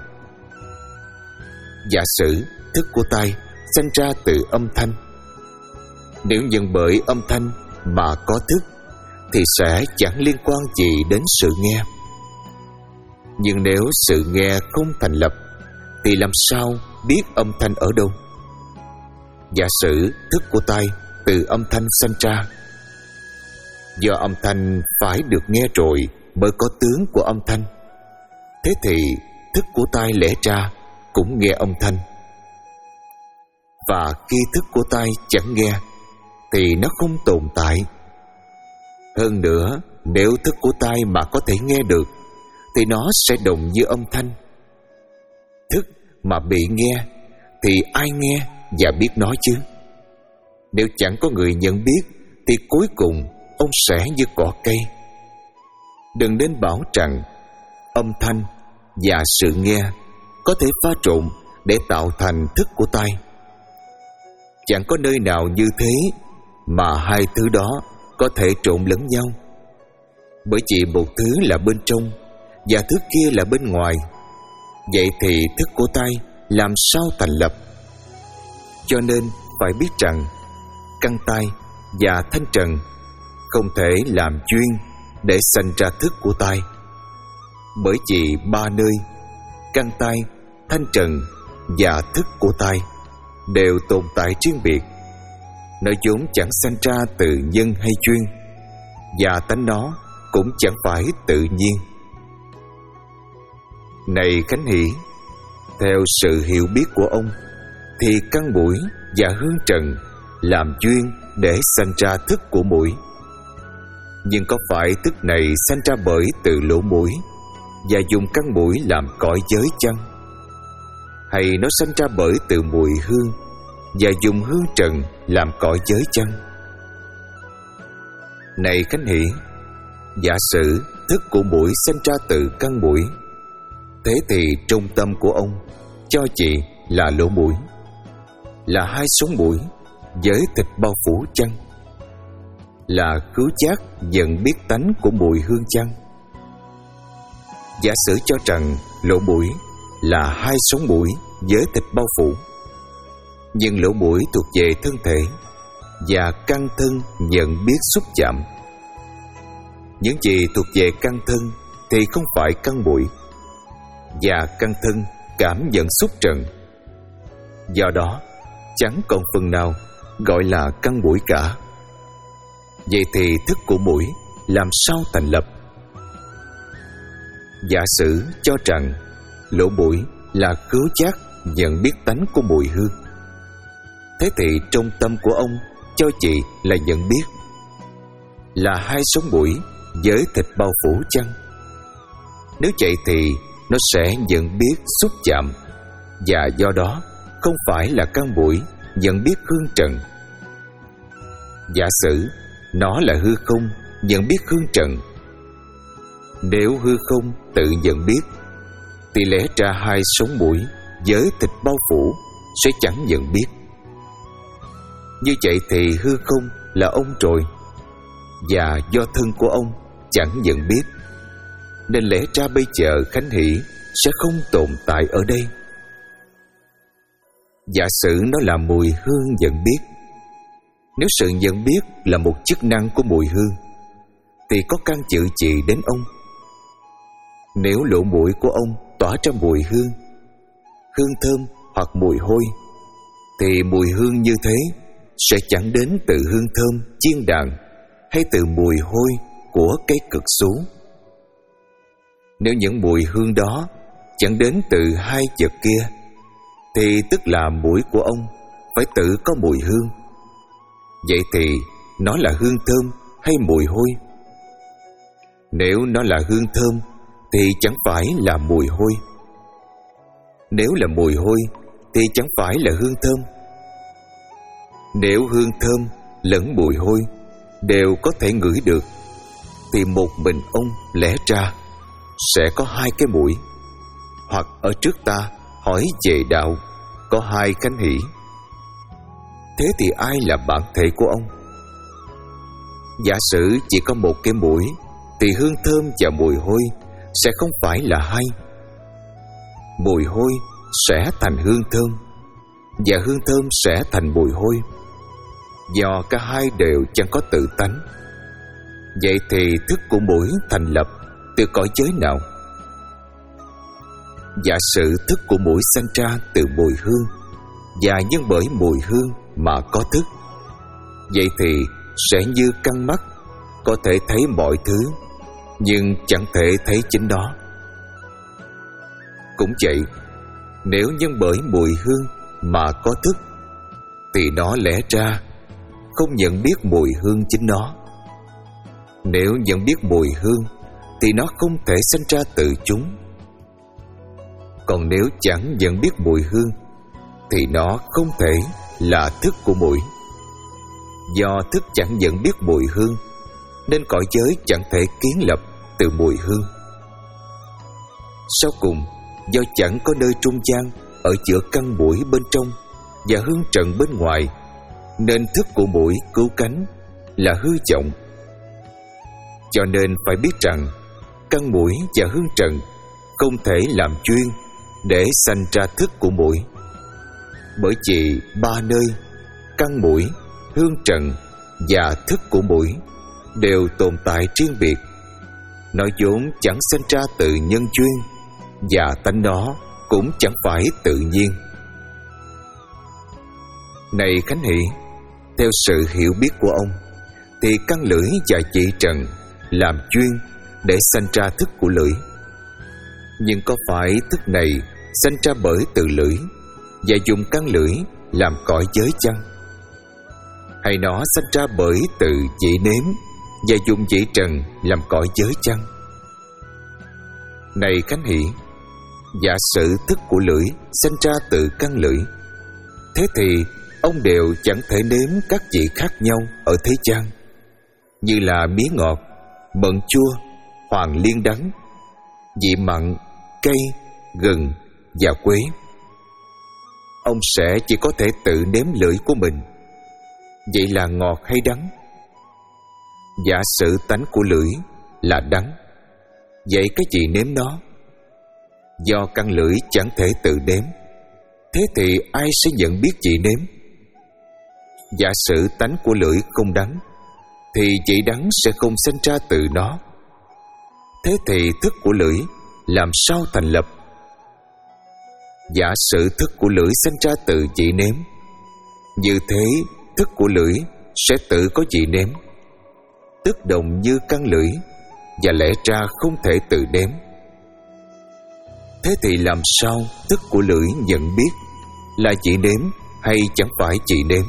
Giả sử thức của tai sanh ra từ âm thanh. Nếu nhận bởi âm thanh mà có thức, thì sẽ chẳng liên quan gì đến sự nghe. Nhưng nếu sự nghe không thành lập, thì làm sao biết âm thanh ở đâu? Giả sử thức của tai từ âm thanh sanh ra. Do âm thanh phải được nghe rồi mới có tướng của âm thanh. Thế thì thức của tai lẽ ra cũng nghe âm thanh. Và khi thức của tai chẳng nghe, thì nó không tồn tại. Hơn nữa, nếu thức của tai mà có thể nghe được, thì nó sẽ đồng như âm thanh. Thức mà bị nghe, thì ai nghe và biết nó chứ? Nếu chẳng có người nhận biết, thì cuối cùng ông sẽ như cỏ cây. Đừng nên bảo rằng âm thanh và sự nghe có thể pha trộn để tạo thành thức của tai. Chẳng có nơi nào như thế mà hai thứ đó có thể trộn lẫn nhau, bởi chỉ một thứ là bên trong và thứ kia là bên ngoài. Vậy thì thức của tai làm sao thành lập? Cho nên phải biết rằng căn tai và thanh trần không thể làm duyên để sanh ra thức của tai, bởi vì ba nơi căn tai, thanh trần và thức của tai đều tồn tại riêng biệt. Nó vốn chẳng sanh ra từ nhân hay duyên, và tánh nó cũng chẳng phải tự nhiên. Này Khánh Hỷ, theo sự hiểu biết của ông, thì căn mũi và hương trần làm duyên để sanh ra thức của mũi. Nhưng có phải thức này sanh ra bởi từ lỗ mũi và dùng căn mũi làm cõi giới chăng? hay nó sanh ra bởi từ mùi hương và dùng hương trần làm cõi giới chăng? Này Khánh Hỷ, giả sử thức của muỗi sanh ra từ căn muỗi, thế thì trung tâm của ông cho chị là lỗ mũi, là hai sống mũi với thịt bao phủ chăng? Là khứu giác dần biết tánh của mùi hương chăng? Giả sử cho rằng lỗ mũi là hai sống mũi với thịt bao phủ, nhưng lỗ mũi thuộc về thân thể và căn thân nhận biết xúc chạm. Những gì thuộc về căn thân thì không phải căn mũi, và căn thân cảm nhận xúc trần. Do đó chẳng còn phần nào gọi là căn mũi cả. Vậy thì thức của mũi làm sao thành lập? Giả sử cho rằng lỗ mũi là khứu giác nhận biết tánh của mùi hương, thế thì trong tâm của ông cho chị là nhận biết, là hai sống mũi với thịt bao phủ chăng? Nếu vậy thì nó sẽ nhận biết xúc chạm, và do đó không phải là căn mũi nhận biết hương trần. Giả sử nó là hư không nhận biết hương trần. Nếu hư không tự nhận biết thì lẽ ra hai sống mũi với thịt bao phủ sẽ chẳng nhận biết. Như vậy thì hư không là ông rồi, và do thân của ông chẳng nhận biết, nên lẽ ra bây giờ Khánh Hỷ sẽ không tồn tại ở đây. Giả sử nó là mùi hương nhận biết. Nếu sự nhận biết là một chức năng của mùi hương thì có can dự gì đến ông? Nếu lỗ mũi của ông tỏa ra mùi hương, hương thơm hoặc mùi hôi, thì mùi hương như thế sẽ chẳng đến từ hương thơm chiên đàn hay từ mùi hôi của cây cực xú. Nếu những mùi hương đó chẳng đến từ hai vật kia, thì tức là mũi của ông phải tự có mùi hương. Vậy thì nó là hương thơm hay mùi hôi? Nếu nó là hương thơm thì chẳng phải là mùi hôi. Nếu là mùi hôi thì chẳng phải là hương thơm. Nếu hương thơm lẫn mùi hôi đều có thể ngửi được, thì một mình ông lẽ ra sẽ có hai cái mũi. Hoặc ở trước ta hỏi về đạo có hai Khánh Hỷ. Thế thì ai là bản thể của ông? Giả sử chỉ có một cái mũi thì hương thơm và mùi hôi sẽ không phải là hai. Mùi hôi sẽ thành hương thơm, và hương thơm sẽ thành mùi hôi, do cả hai đều chẳng có tự tánh. Vậy thì thức của mũi thành lập từ cõi giới nào? Giả sử thức của mũi sanh ra từ mùi hương, và nhân bởi mùi hương mà có thức, vậy thì sẽ như căn mắt có thể thấy mọi thứ, nhưng chẳng thể thấy chính nó. Cũng vậy, nếu nhân bởi mùi hương mà có thức, thì nó lẽ ra không nhận biết mùi hương chính nó. Nếu nhận biết mùi hương thì nó không thể sanh ra từ chúng. Còn nếu chẳng nhận biết mùi hương thì nó không thể là thức của muỗi. Do thức chẳng nhận biết mùi hương nên cõi giới chẳng thể kiến lập từ mùi hương. Sau cùng, do chẳng có nơi trung gian ở giữa căn muỗi bên trong và hương trần bên ngoài, nên thức của muỗi cứu cánh là hư vọng. Cho nên phải biết rằng căn muỗi và hương trần không thể làm chuyên để sanh ra thức của muỗi, bởi vì ba nơi căn muỗi, hương trần và thức của muỗi đều tồn tại riêng biệt. Nó vốn chẳng sanh ra từ nhân duyên, và tánh nó cũng chẳng phải tự nhiên. Này Khánh Hỷ, theo sự hiểu biết của ông thì căn lưỡi và chỉ trần làm chuyên để sanh ra thức của lưỡi. Nhưng có phải thức này sanh ra bởi từ lưỡi và dùng căn lưỡi làm cõi giới chăng? Hay nó sanh ra bởi từ chỉ nếm và dùng chỉ trần làm cõi giới chăng? Này Khánh Hỷ, giả sử thức của lưỡi sanh ra từ căn lưỡi, thế thì ông đều chẳng thể nếm các vị khác nhau ở thế gian, như là mía ngọt, mận chua, hoàng liên đắng, vị mặn, cay, gừng và quế. Ông sẽ chỉ có thể tự nếm lưỡi của mình. Vậy là ngọt hay đắng? Giả sử tánh của lưỡi là đắng, vậy cái gì nếm nó? Do căn lưỡi chẳng thể tự nếm, thế thì ai sẽ nhận biết vị nếm? Giả sử tánh của lưỡi không đắng, thì vị đắng sẽ không sinh ra từ nó. Thế thì thức của lưỡi làm sao thành lập? Giả sử thức của lưỡi sinh ra từ vị nếm, như thế thức của lưỡi sẽ tự có vị nếm, tức đồng như căn lưỡi, và lẽ ra không thể tự nếm. Thế thì làm sao thức của lưỡi nhận biết là vị nếm hay chẳng phải vị nếm?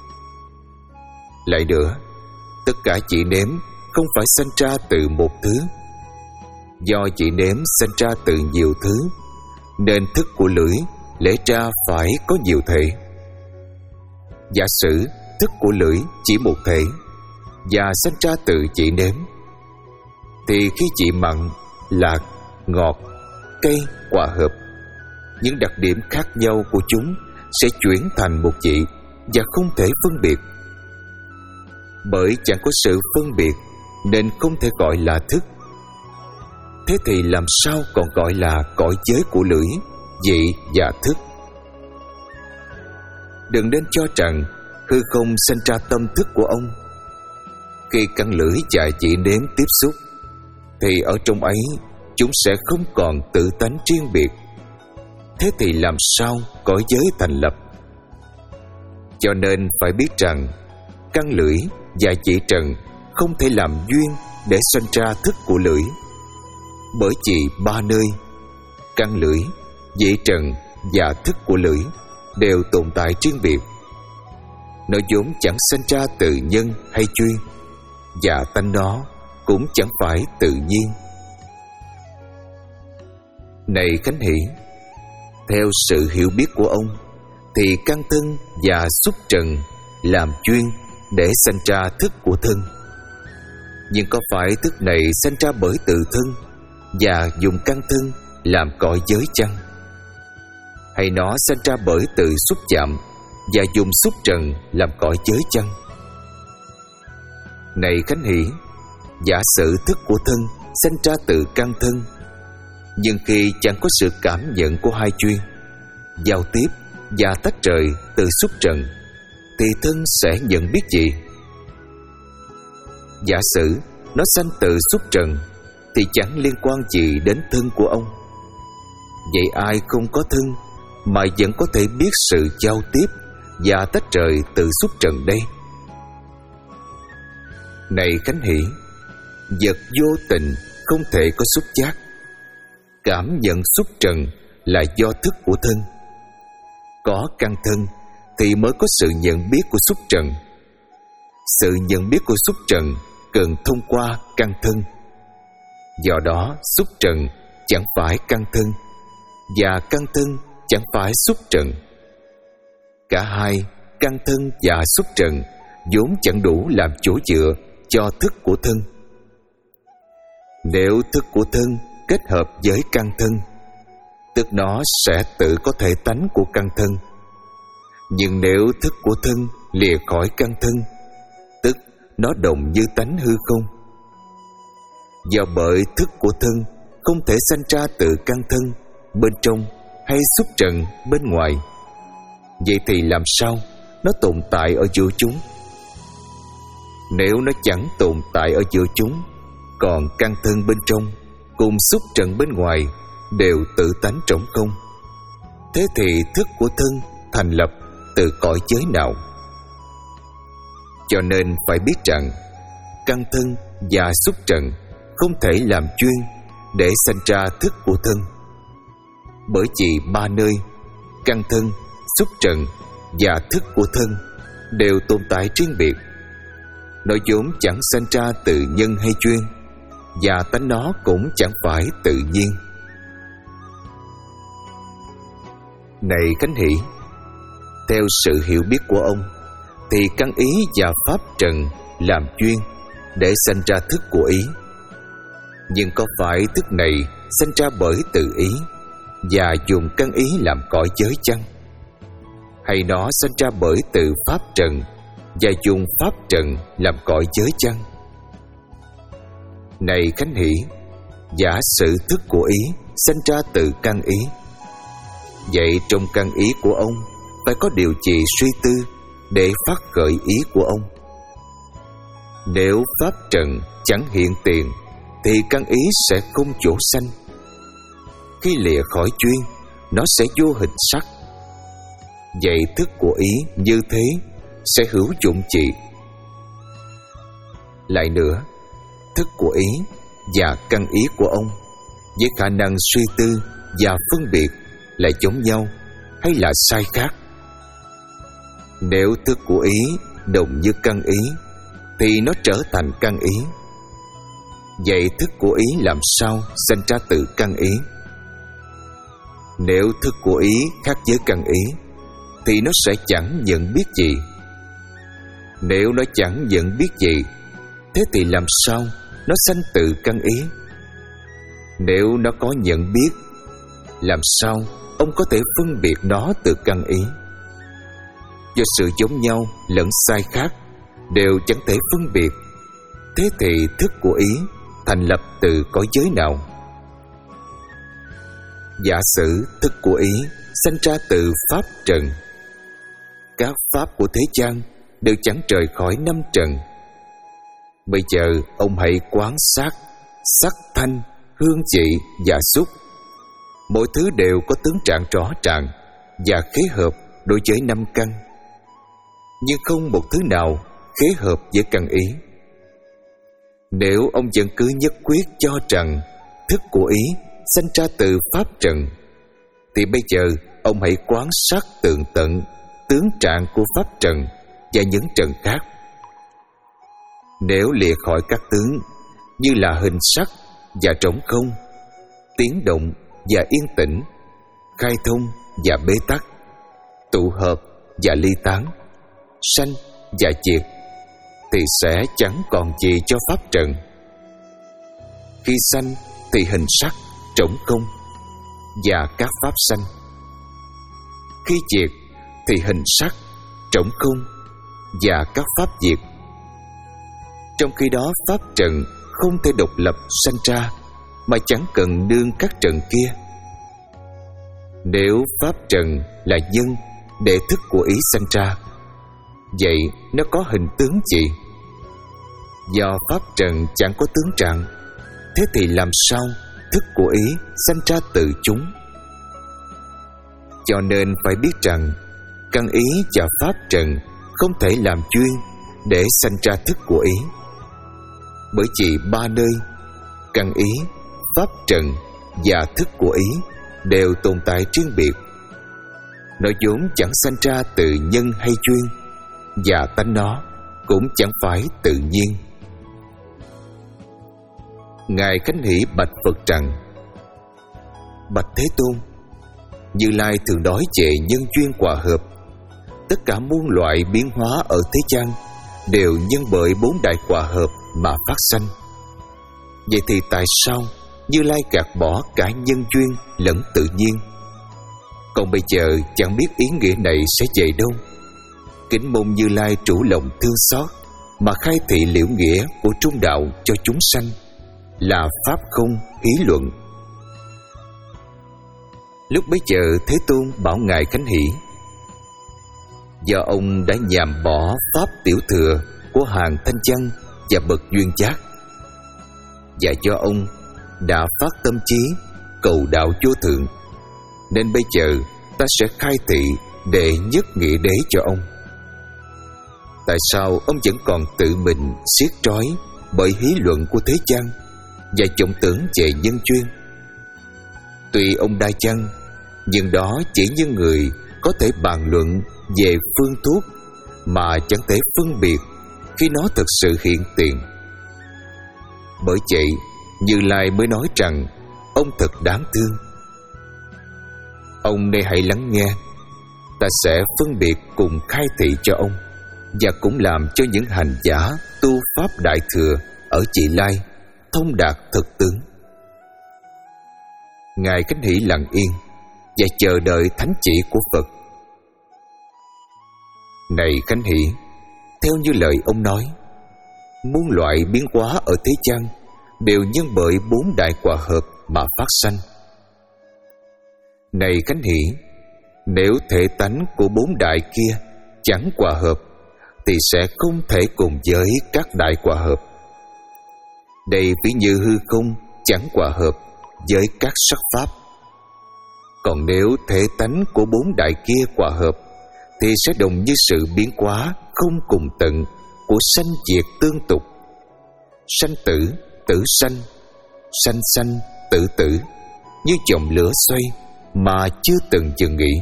Lại nữa, tất cả vị nếm không phải sanh ra từ một thứ. Do vị nếm sanh ra từ nhiều thứ, nên thức của lưỡi lẽ ra phải có nhiều thể. Giả sử thức của lưỡi chỉ một thể và sanh ra từ vị nếm, thì khi vị mặn, lạc, ngọt, cay hòa hợp, những đặc điểm khác nhau của chúng sẽ chuyển thành một vị và không thể phân biệt. Bởi chẳng có sự phân biệt nên không thể gọi là thức. Thế thì làm sao còn gọi là cõi giới của lưỡi, vị và thức? Đừng nên cho rằng hư không sinh ra tâm thức của ông. Khi căn lưỡi và vị nếm tiếp xúc, thì ở trong ấy chúng sẽ không còn tự tánh riêng biệt. Thế thì làm sao cõi giới thành lập? Cho nên phải biết rằng căn lưỡi và vị trần không thể làm duyên để sinh ra thức của lưỡi. Bởi vì ba nơi, căn lưỡi, vị trần và thức của lưỡi đều tồn tại riêng biệt. Nó vốn chẳng sinh ra từ nhân hay duyên, và tánh nó cũng chẳng phải tự nhiên. Này Khánh Hỷ, theo sự hiểu biết của ông, thì căn thân và xúc trần làm duyên để sanh ra thức của thân. Nhưng có phải thức này sanh ra bởi tự thân và dùng căn thân làm cõi giới chăng? Hay nó sanh ra bởi tự xúc chạm và dùng xúc trần làm cõi giới chăng? Này Khánh Hỷ, giả sử thức của thân sanh ra từ căn thân, nhưng khi chẳng có sự cảm nhận của hai duyên, giao tiếp và tách rời từ xúc trần, thì thân sẽ nhận biết gì? Giả sử nó sanh từ xúc trần, thì chẳng liên quan gì đến thân của ông. Vậy ai không có thân mà vẫn có thể biết sự giao tiếp và tách rời từ xúc trần đây? Này Khánh Hỷ, vật vô tình không thể có xúc giác. Cảm nhận xúc trần là do thức của thân. Có căn thân thì mới có sự nhận biết của xúc trần. Sự nhận biết của xúc trần cần thông qua căn thân. Do đó xúc trần chẳng phải căn thân, và căn thân chẳng phải xúc trần. Cả hai, căn thân và xúc trần, vốn chẳng đủ làm chỗ dựa cho thức của thân. Nếu thức của thân kết hợp với căn thân, tức nó sẽ tự có thể tánh của căn thân. Nhưng nếu thức của thân lìa khỏi căn thân, tức nó đồng như tánh hư không. Do bởi thức của thân không thể sanh ra từ căn thân bên trong hay xúc trần bên ngoài, vậy thì làm sao nó tồn tại ở giữa chúng? Nếu nó chẳng tồn tại ở giữa chúng, còn căn thân bên trong cùng xúc trần bên ngoài đều tự tánh trống không, thế thì thức của thân thành lập từ cõi giới nào? Cho nên phải biết rằng căn thân và xúc trần không thể làm duyên để sanh ra thức của thân. Bởi vì ba nơi, căn thân, xúc trần và thức của thân đều tồn tại riêng biệt. Nó vốn chẳng sanh ra từ nhân hay duyên, và tánh nó cũng chẳng phải tự nhiên. Này Khánh Hỷ, theo sự hiểu biết của ông thì căn ý và pháp trần làm duyên để sanh ra thức của ý. Nhưng có phải thức này sanh ra bởi tự ý và dùng căn ý làm cõi giới chăng? Hay nó sanh ra bởi tự pháp trần và dùng pháp trần làm cõi giới chăng? Này Khánh Hỷ, giả sử thức của ý sanh ra từ căn ý, vậy trong căn ý của ông phải có điều gì suy tư để phát khởi ý của ông? Nếu pháp trần chẳng hiện tiền thì căn ý sẽ không chỗ sanh. Khi lìa khỏi duyên, nó sẽ vô hình sắc. Vậy thức của ý như thế sẽ hữu dụng gì? Lại nữa, thức của ý và căn ý của ông với khả năng suy tư và phân biệt là giống nhau hay là sai khác? Nếu thức của ý đồng như căn ý thì nó trở thành căn ý. Vậy thức của ý làm sao sanh ra từ căn ý? Nếu thức của ý khác với căn ý thì nó sẽ chẳng nhận biết gì. Nếu nó chẳng nhận biết gì, thế thì làm sao nó sanh từ căn ý? Nếu nó có nhận biết, làm sao ông có thể phân biệt nó từ căn ý? Do sự giống nhau lẫn sai khác đều chẳng thể phân biệt, thế thì thức của ý thành lập từ cõi giới nào? Giả sử thức của ý sanh ra từ pháp trần. Các pháp của thế gian đều chẳng rời khỏi năm trần. Bây giờ ông hãy quán sát sắc, thanh, hương vị và xúc. Mỗi thứ đều có tướng trạng rõ ràng và khế hợp đối với năm căn, nhưng không một thứ nào khế hợp với căn ý. Nếu ông vẫn cứ nhất quyết cho rằng thức của ý sanh ra từ pháp trần, thì bây giờ ông hãy quán sát tường tận tướng trạng của pháp trần và những trần khác. Nếu lìa khỏi các tướng như là hình sắc và trống không, tiếng động và yên tĩnh, khai thông và bế tắc, tụ hợp và ly tán, sanh và diệt, thì sẽ chẳng còn gì cho pháp trần. Khi sanh thì hình sắc, trống không và các pháp sanh. Khi diệt thì hình sắc, trống không và các pháp diệt. Trong khi đó pháp trần không thể độc lập sanh ra mà chẳng cần nương các trần kia. Nếu pháp trần là nhân để thức của ý sanh ra, vậy nó có hình tướng gì? Do pháp trần chẳng có tướng trạng, thế thì làm sao thức của ý sanh ra từ chúng? Cho nên phải biết rằng căn ý và pháp trần không thể làm duyên để sanh ra thức của ý. Bởi vì ba nơi, căn ý, pháp trần và thức của ý đều tồn tại riêng biệt. Nó vốn chẳng sanh ra từ nhân hay duyên, và tánh nó cũng chẳng phải tự nhiên. Ngài Khánh Hỷ bạch Phật rằng: Bạch Thế Tôn, Như Lai thường nói về nhân duyên hòa hợp. Tất cả muôn loại biến hóa ở thế gian đều nhân bởi bốn đại hòa hợp mà phát sanh. Vậy thì tại sao Như Lai gạt bỏ cả nhân duyên lẫn tự nhiên? Còn bây giờ chẳng biết ý nghĩa này sẽ về đâu. Kính mong Như Lai chủ lòng thương xót mà khai thị liễu nghĩa của trung đạo cho chúng sanh, là pháp không hí luận. Lúc bấy giờ Thế Tôn bảo Ngài Khánh Hỷ: Do ông đã nhàm bỏ pháp tiểu thừa của hàng thanh văn và bậc duyên giác, và do ông đã phát tâm chí cầu đạo vô thượng, nên bây giờ ta sẽ khai thị đệ nhất nghĩa đế cho ông. Tại sao ông vẫn còn tự mình siết trói bởi hí luận của thế gian và vọng tưởng về nhân duyên? Tuy ông đa chăng, nhưng đó chỉ như người có thể bàn luận về phương thuốc mà chẳng thể phân biệt khi nó thực sự hiện tiền. Bởi vậy Như Lai mới nói rằng ông thật đáng thương. Ông nay hãy lắng nghe. Ta sẽ phân biệt cùng khai thị cho ông, và cũng làm cho những hành giả tu pháp đại thừa ở Chị Lai thông đạt thực tướng. Ngài Khánh Hỷ lặng yên và chờ đợi thánh chỉ của Phật. Này Khánh Hỷ, theo như lời ông nói, muôn loại biến hóa ở thế gian đều nhân bởi bốn đại quả hợp mà phát sanh. Này Khánh Hỷ, nếu thể tánh của bốn đại kia chẳng quả hợp thì sẽ không thể cùng với các đại quả hợp. Đây ví như hư không chẳng quả hợp với các sắc pháp. Còn nếu thể tánh của bốn đại kia quả hợp thì sẽ đồng như sự biến hóa không cùng tận của sanh diệt tương tục, sanh tử, tử sanh, sanh sanh, tử tử, như dòng lửa xoay mà chưa từng dừng nghỉ.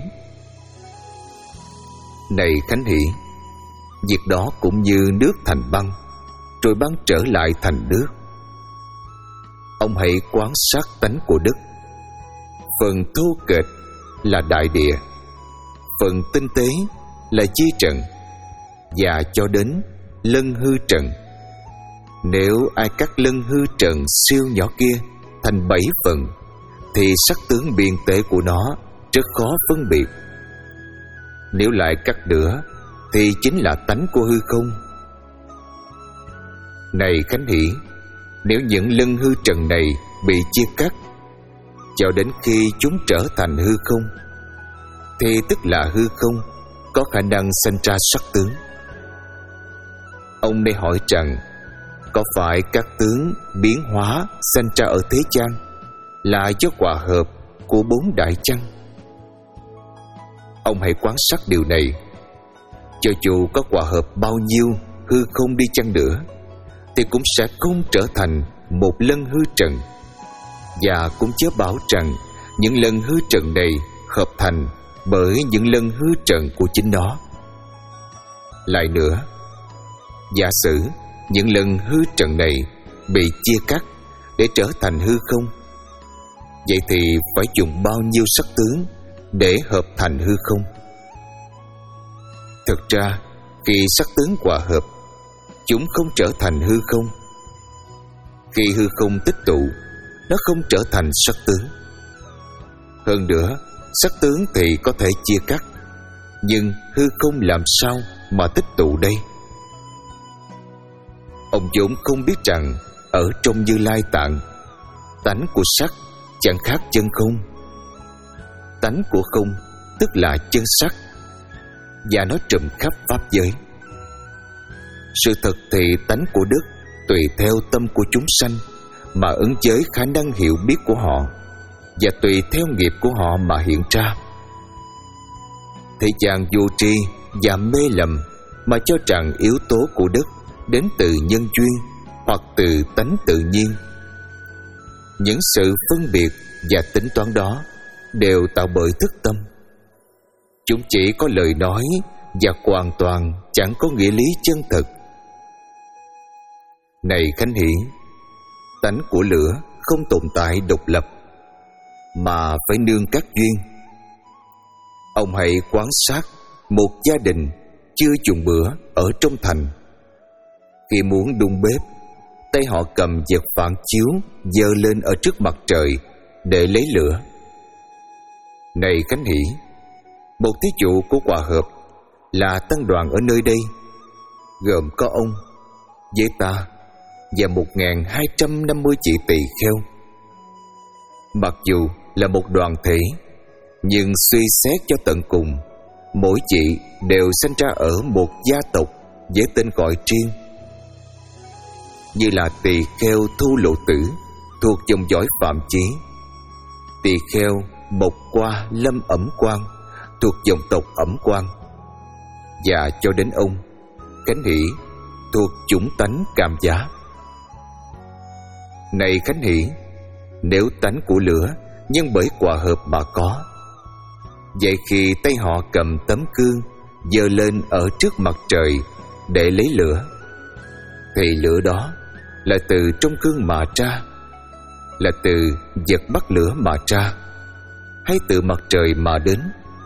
Này Khánh Hỷ, việc đó cũng như nước thành băng, rồi băng trở lại thành nước. Ông hãy quan sát tánh của đất. Phần thô kệch là đại địa, phần tinh tế là chi trần, và cho đến lân hư trần. Nếu ai cắt lân hư trần siêu nhỏ kia thành bảy phần thì sắc tướng biên tế của nó rất khó phân biệt. Nếu lại cắt nữa thì chính là tánh của hư không. Này Khánh Hỷ, nếu những lân hư trần này bị chia cắt cho đến khi chúng trở thành hư không thì tức là hư không có khả năng sanh ra sắc tướng. Ông đây hỏi rằng có phải các tướng biến hóa sanh ra ở thế gian là do quả hợp của bốn đại chăng? Ông hãy quan sát điều này. Cho dù có quả hợp bao nhiêu hư không đi chăng nữa thì cũng sẽ không trở thành một lân hư trần, và cũng chớ bảo rằng những lân hư trần này hợp thành bởi những lân hư trần của chính nó. Lại nữa, giả sử những lần hư trần này bị chia cắt để trở thành hư không, vậy thì phải dùng bao nhiêu sắc tướng để hợp thành hư không? Thực ra, khi sắc tướng hòa hợp, chúng không trở thành hư không. Khi hư không tích tụ, nó không trở thành sắc tướng. Hơn nữa, sắc tướng thì có thể chia cắt, nhưng hư không làm sao mà tích tụ đây? Ông vốn không biết rằng ở trong Như Lai Tạng, tánh của sắc chẳng khác chân không. Tánh của không tức là chân sắc, và nó trùm khắp pháp giới. Sự thật thì tánh của đất tùy theo tâm của chúng sanh mà ứng với khả năng hiểu biết của họ, và tùy theo nghiệp của họ mà hiện ra. Thế gian vô tri và mê lầm mà cho rằng yếu tố của đất đến từ nhân duyên hoặc từ tánh tự nhiên. Những sự phân biệt và tính toán đó đều tạo bởi thức tâm. Chúng chỉ có lời nói và hoàn toàn chẳng có nghĩa lý chân thực. Này Khánh Hỷ, tánh của lửa không tồn tại độc lập, mà phải nương các duyên. Ông hãy quan sát một gia đình chưa dùng bữa ở trong thành. Khi muốn đun bếp, tay họ cầm vật phản chiếu giơ lên ở trước mặt trời để lấy lửa. Này Khánh Hỷ, một thí dụ của hòa hợp là tăng đoàn ở nơi đây, gồm có ông với ta và một nghìn hai trăm năm mươi chị tỳ kheo. Mặc dù là một đoàn thể, nhưng suy xét cho tận cùng, mỗi chị đều sinh ra ở một gia tộc với tên gọi riêng. Như là tỳ kheo Thu Lộ Tử thuộc dòng dõi Phạm Chí, tỳ kheo Mộc Qua Lâm Ẩm Quang thuộc dòng tộc Ẩm Quang, và cho đến ông Khánh Hỷ thuộc chủng tánh Cam Giá. Này Khánh Hỷ, nếu tánh của lửa nhân bởi hòa hợp mà có, vậy khi tay họ cầm tấm cương giơ lên ở trước mặt trời để lấy lửa, thì lửa đó là từ trong cương mà ra, là từ vật bắt lửa mà ra, hay từ mặt trời mà đến?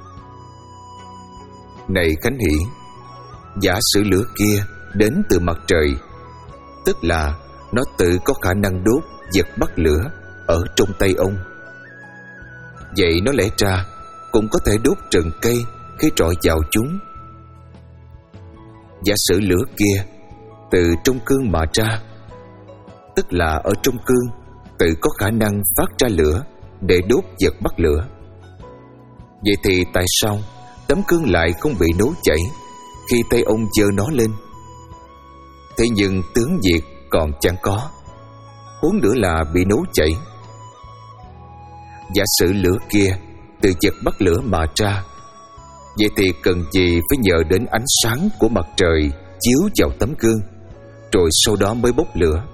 Này Khánh Hỷ, giả sử lửa kia đến từ mặt trời, tức là nó tự có khả năng đốt vật bắt lửa ở trong tay ông. Vậy nó lẽ ra cũng có thể đốt trần cây khi trọi vào chúng. Giả sử lửa kia từ trong cương mà ra, tức là ở trong cương tự có khả năng phát ra lửa để đốt vật bắt lửa. Vậy thì tại sao tấm cương lại không bị nấu chảy khi tay ông giơ nó lên? Thế nhưng tướng diệt còn chẳng có, huống nữa là bị nấu chảy. Giả sử lửa kia từ vật bắt lửa mà ra, vậy thì cần gì phải nhờ đến ánh sáng của mặt trời chiếu vào tấm gương, rồi sau đó mới bốc lửa?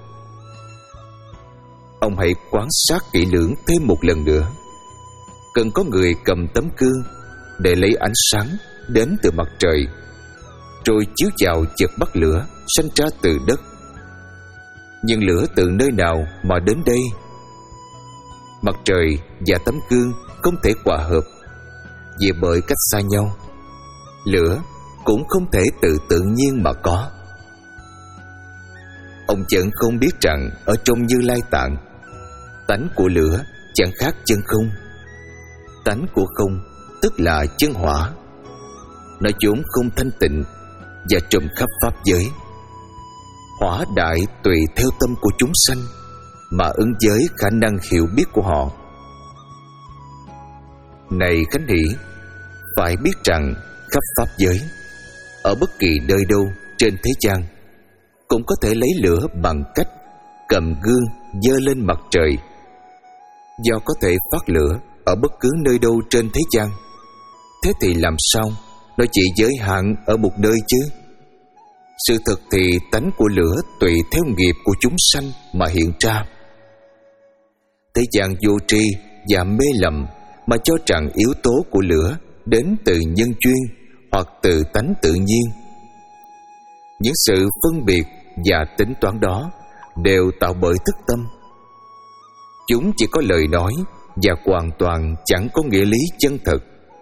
Ông hãy quan sát kỹ lưỡng thêm một lần nữa. Cần có người cầm tấm gương để lấy ánh sáng đến từ mặt trời, rồi chiếu vào vật bắt lửa sanh ra từ đất. Nhưng lửa từ nơi nào mà đến đây? Mặt trời và tấm gương không thể hòa hợp, vì bởi cách xa nhau. Lửa cũng không thể từ tự nhiên mà có. Ông vẫn không biết rằng ở trong Như Lai Tạng, tánh của lửa chẳng khác chân không. Tánh của không tức là chân hỏa. Nó vốn không thanh tịnh và trùm khắp pháp giới. Hỏa đại tùy theo tâm của chúng sanh mà ứng với khả năng hiểu biết của họ. Này Khánh Hỷ, phải biết rằng khắp pháp giới, ở bất kỳ nơi đâu trên thế gian, cũng có thể lấy lửa bằng cách cầm gương giơ lên mặt trời. Do có thể phát lửa ở bất cứ nơi đâu trên thế gian, thế thì làm sao nó chỉ giới hạn ở một nơi chứ? Sự thật thì tánh của lửa tùy theo nghiệp của chúng sanh mà hiện ra. Thế gian vô tri và mê lầm mà cho rằng yếu tố của lửa đến từ nhân duyên hoặc từ tánh tự nhiên. Những sự phân biệt và tính toán đó đều tạo bởi thức tâm. Chúng chỉ có lời nói và hoàn toàn chẳng có nghĩa lý chân thật.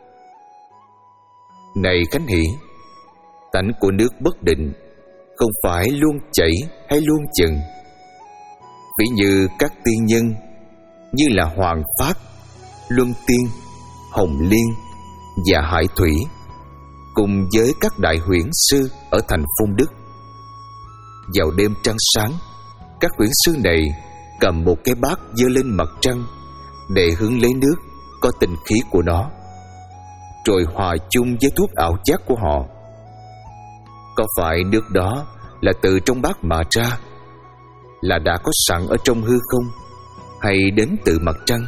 Này Khánh Hỷ, tánh của nước bất định, không phải luôn chảy hay luôn chừng. Ví như các tiên nhân như là Hoàng Phát, Luân Tiên, Hồng Liên và Hải Thủy, cùng với các đại huyễn sư ở thành Phong Đức. Vào đêm trăng sáng, các huyễn sư này cầm một cái bát giơ lên mặt trăng để hứng lấy nước có tinh khí của nó, rồi hòa chung với thuốc ảo giác của họ. Có phải nước đó là từ trong bát mà ra, là đã có sẵn ở trong hư không, hay đến từ mặt trăng?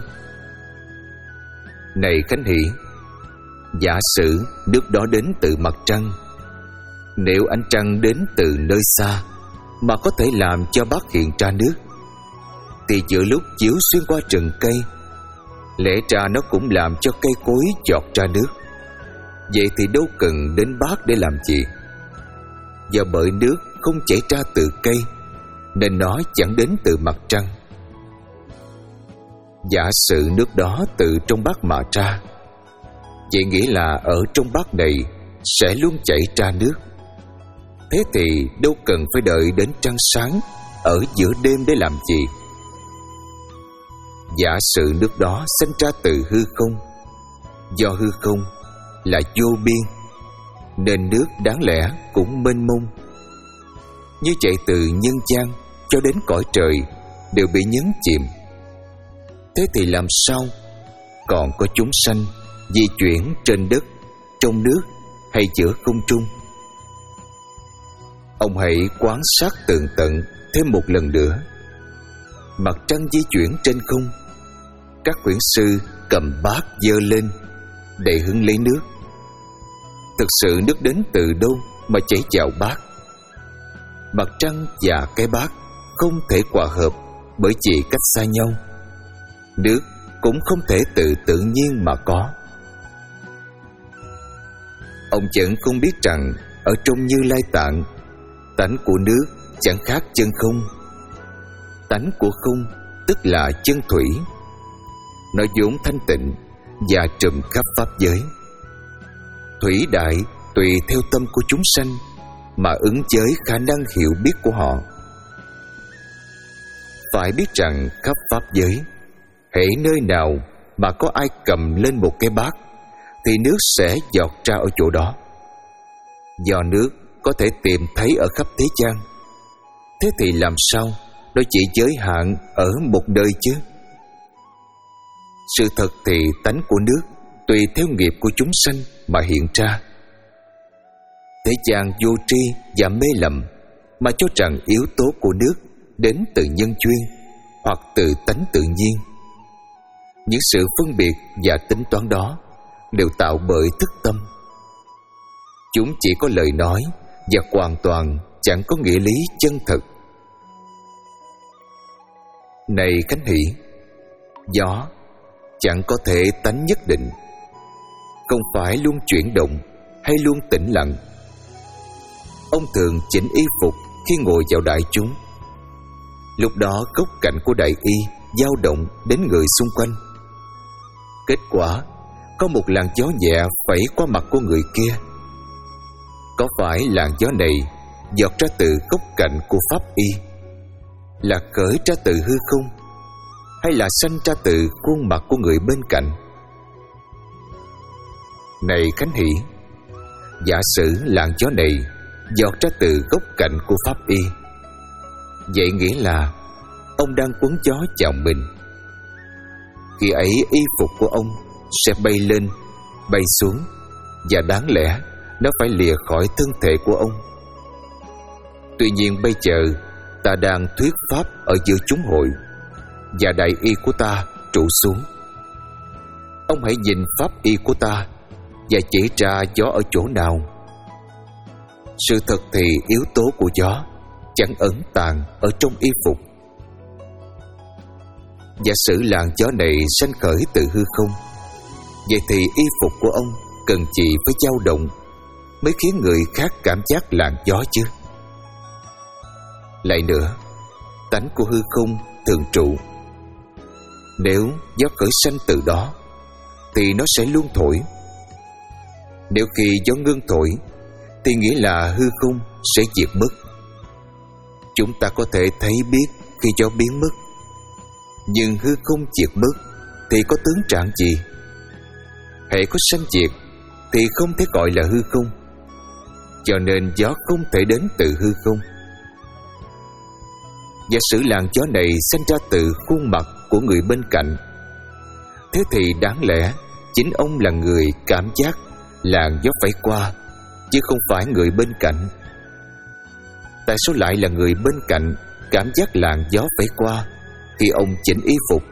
Này Khánh Hỷ, giả sử nước đó đến từ mặt trăng, nếu ánh trăng đến từ nơi xa mà có thể làm cho bát hiện ra nước, thì giữa lúc chiếu xuyên qua rừng cây, lẽ ra nó cũng làm cho cây cối giọt ra nước. Vậy thì đâu cần đến bát để làm gì? Do bởi nước không chảy ra từ cây, nên nó chẳng đến từ mặt trăng. Giả sử nước đó từ trong bát mà ra, vậy nghĩa là ở trong bát này sẽ luôn chảy ra nước. Thế thì đâu cần phải đợi đến trăng sáng ở giữa đêm để làm gì? Giả sử nước đó sinh ra từ hư không, do hư không là vô biên, nên nước đáng lẽ cũng mênh mông. Như vậy từ nhân gian cho đến cõi trời đều bị nhấn chìm. Thế thì làm sao còn có chúng sanh di chuyển trên đất, trong nước hay giữa không trung? Ông hãy quan sát tường tận thêm một lần nữa. Mặt trăng di chuyển trên không, các quyển sư cầm bát giơ lên để hứng lấy nước. Thực sự nước đến từ đâu mà chảy vào bát? Mặt trăng và cái bát không thể hòa hợp bởi chỉ cách xa nhau. Nước cũng không thể từ tự nhiên mà có. Ông chẳng không biết rằng ở trong Như Lai Tạng, tánh của nước chẳng khác chân không. Tánh của không tức là chân thủy. Nó vốn thanh tịnh và trùm khắp pháp giới. Thủy đại tùy theo tâm của chúng sanh mà ứng với khả năng hiểu biết của họ. Phải biết rằng khắp pháp giới, hễ nơi nào mà có ai cầm lên một cái bát thì nước sẽ giọt ra ở chỗ đó. Do nước có thể tìm thấy ở khắp thế gian, thế thì làm sao nó chỉ giới hạn ở một nơi chứ? Sự thật thì tánh của nước tùy theo nghiệp của chúng sanh mà hiện ra. Thế gian vô tri và mê lầm mà cho rằng yếu tố của nước đến từ nhân duyên hoặc từ tánh tự nhiên. Những sự phân biệt và tính toán đó đều tạo bởi thức tâm. Chúng chỉ có lời nói và hoàn toàn chẳng có nghĩa lý chân thực. Này Khánh Hỷ, gió chẳng có thể tánh nhất định, không phải luôn chuyển động hay luôn tĩnh lặng. Ông thường chỉnh y phục khi ngồi vào đại chúng. Lúc đó góc cạnh của đại y dao động đến người xung quanh. Kết quả, có một làn gió nhẹ phẩy qua mặt của người kia. Có phải làn gió này giọt ra từ góc cạnh của pháp y, là khởi ra từ hư không, hay là sanh ra từ khuôn mặt của người bên cạnh? Này Khánh Hỷ, giả sử làn gió này giọt ra từ góc cạnh của pháp y, vậy nghĩa là ông đang quấn gió vào mình. Khi ấy y phục của ông sẽ bay lên, bay xuống, và đáng lẽ nó phải lìa khỏi thân thể của ông. Tuy nhiên bây giờ ta đang thuyết pháp ở giữa chúng hội, và đại y của ta trụ xuống. Ông hãy nhìn pháp y của ta và chỉ ra gió ở chỗ nào. Sự thật thì yếu tố của gió chẳng ẩn tàng ở trong y phục. Giả sử làn gió này sanh khởi từ hư không, vậy thì y phục của ông cần gì phải dao động mới khiến người khác cảm giác làn gió chứ? Lại nữa, tánh của hư không thường trụ. Nếu gió khởi sanh từ đó thì nó sẽ luôn thổi. Nếu khi gió ngưng thổi thì nghĩa là hư không sẽ diệt mất. Chúng ta có thể thấy biết khi gió biến mất, nhưng hư không diệt mất thì có tướng trạng gì? Hễ có sanh diệt thì không thể gọi là hư không, cho nên gió không thể đến từ hư không. Giả sử làn gió này sanh ra từ khuôn mặt của người bên cạnh, thế thì đáng lẽ chính ông là người cảm giác làn gió phải qua, chứ không phải người bên cạnh. Tại sao lại là người bên cạnh cảm giác làn gió phải qua khi ông chỉnh y phục?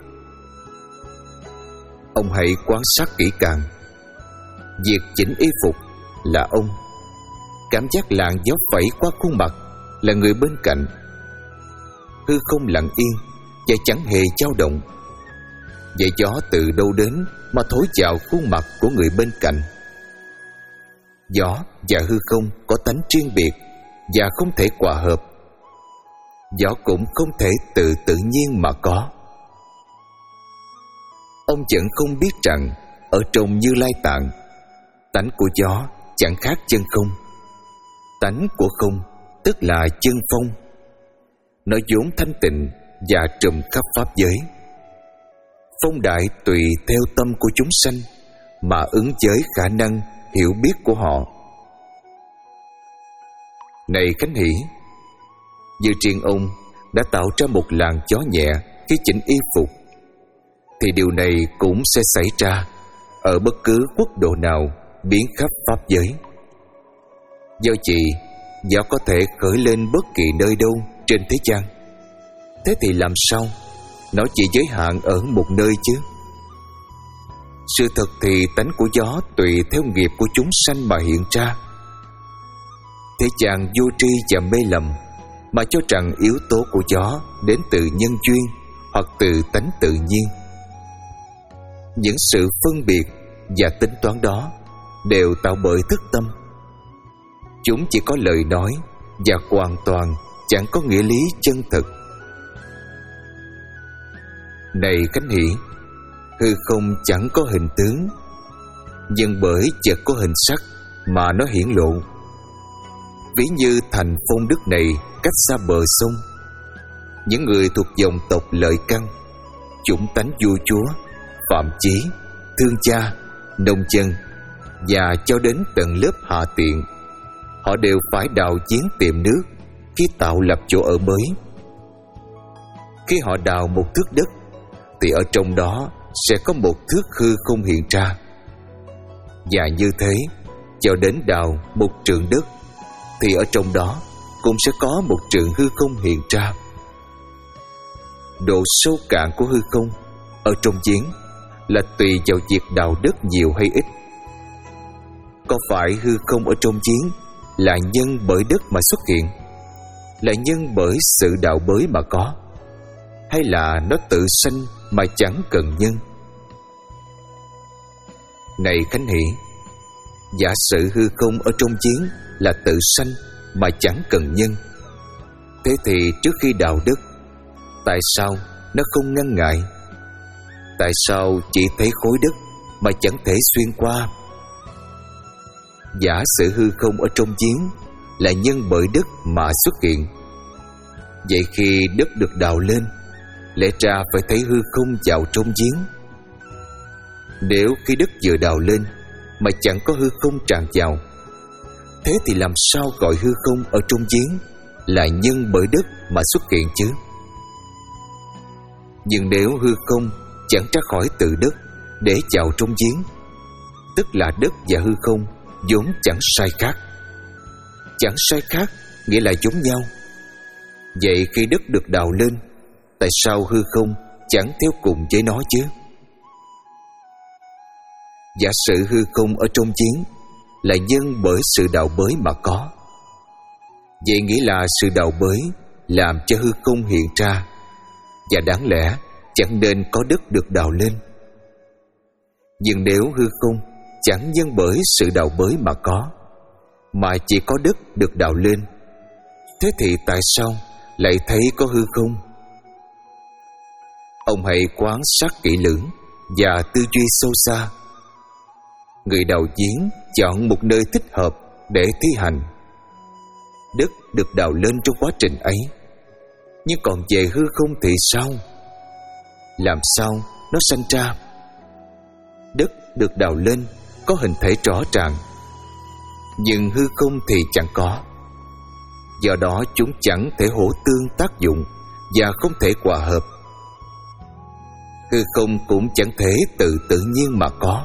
Ông hãy quan sát kỹ càng. Việc chỉnh y phục là ông, cảm giác làn gió phẩy qua khuôn mặt là người bên cạnh. Hư không lặng yên và chẳng hề dao động. Vậy gió từ đâu đến mà thổi vào khuôn mặt của người bên cạnh? Gió và hư không có tánh riêng biệt và không thể hòa hợp. Gió cũng không thể từ tự nhiên mà có. Ông vẫn không biết rằng ở trong Như Lai Tạng, tánh của gió chẳng khác chân không. Tánh của không tức là chân phong. Nó vốn thanh tịnh và trùm khắp pháp giới. Phong đại tùy theo tâm của chúng sanh mà ứng với khả năng hiểu biết của họ. Này Khánh Hỷ, như riêng ông đã tạo ra một làn gió nhẹ khi chỉnh y phục, thì điều này cũng sẽ xảy ra ở bất cứ quốc độ nào biến khắp pháp giới. Do gì gió có thể khởi lên bất kỳ nơi đâu trên thế gian, thế thì làm sao nó chỉ giới hạn ở một nơi chứ? Sự thật thì tánh của gió tùy theo nghiệp của chúng sanh mà hiện ra. Thế gian vô tri và mê lầm mà cho rằng yếu tố của gió đến từ nhân duyên hoặc từ tánh tự nhiên. Những sự phân biệt và tính toán đó đều tạo bởi thức tâm. Chúng chỉ có lời nói và hoàn toàn chẳng có nghĩa lý chân thực. Này Khánh Hỷ, Hư không chẳng có hình tướng, nhưng bởi chợt có hình sắc mà nó hiển lộ. Ví như thành Phong Đức này cách xa bờ sông, những người thuộc dòng tộc Lợi Căn, chủng tánh vua chúa, phạm chí, thương cha, nông dân và cho đến tận lớp hạ tiện, họ đều phải đào giếng tìm nước khi tạo lập chỗ ở mới. Khi họ đào một thước đất thì ở trong đó sẽ có một thước hư không hiện ra. Và như thế, cho đến đào một trượng đất thì ở trong đó cũng sẽ có một trượng hư không hiện ra. Độ sâu cạn của hư không ở trong giếng là tùy vào việc đào đất nhiều hay ít. Có phải hư không ở trong giếng là nhân bởi đất mà xuất hiện, là nhân bởi sự đào bới mà có, hay là nó tự sanh mà chẳng cần nhân? Này Khánh Hỷ, giả sử hư không ở trong giếng là tự sanh mà chẳng cần nhân, thế thì trước khi đào đất, tại sao nó không ngăn ngại? Tại sao chỉ thấy khối đất mà chẳng thể xuyên qua? Giả sử hư không ở trong giếng là nhân bởi đất mà xuất hiện, vậy khi đất được đào lên, lẽ ra phải thấy hư không vào trong giếng. Nếu khi đất vừa đào lên mà chẳng có hư không tràn vào, thế thì làm sao gọi hư không ở trong giếng là nhân bởi đất mà xuất hiện chứ? Nhưng nếu hư không chẳng ra khỏi từ đất để vào trong giếng, tức là đất và hư không vốn chẳng sai khác. Chẳng sai khác nghĩa là giống nhau. Vậy khi đất được đào lên, tại sao hư không chẳng theo cùng với nó chứ? Giả sử hư không ở trong giếng là nhân bởi sự đào bới mà có, vậy nghĩa là sự đào bới làm cho hư không hiện ra, và đáng lẽ chẳng nên có đất được đào lên. Nhưng nếu hư không chẳng nhân bởi sự đào bới mà có, mà chỉ có đất được đào lên, thế thì tại sao lại thấy có hư không? Ông hãy quan sát kỹ lưỡng và tư duy sâu xa. Người đào giếng chọn một nơi thích hợp để thi hành. Đất được đào lên trong quá trình ấy, nhưng còn về hư không thì sao? Làm sao nó sanh ra? Đất được đào lên có hình thể rõ ràng, nhưng hư không thì chẳng có. Do đó chúng chẳng thể hỗ tương tác dụng và không thể hòa hợp. Hư không cũng chẳng thể tự tự nhiên mà có.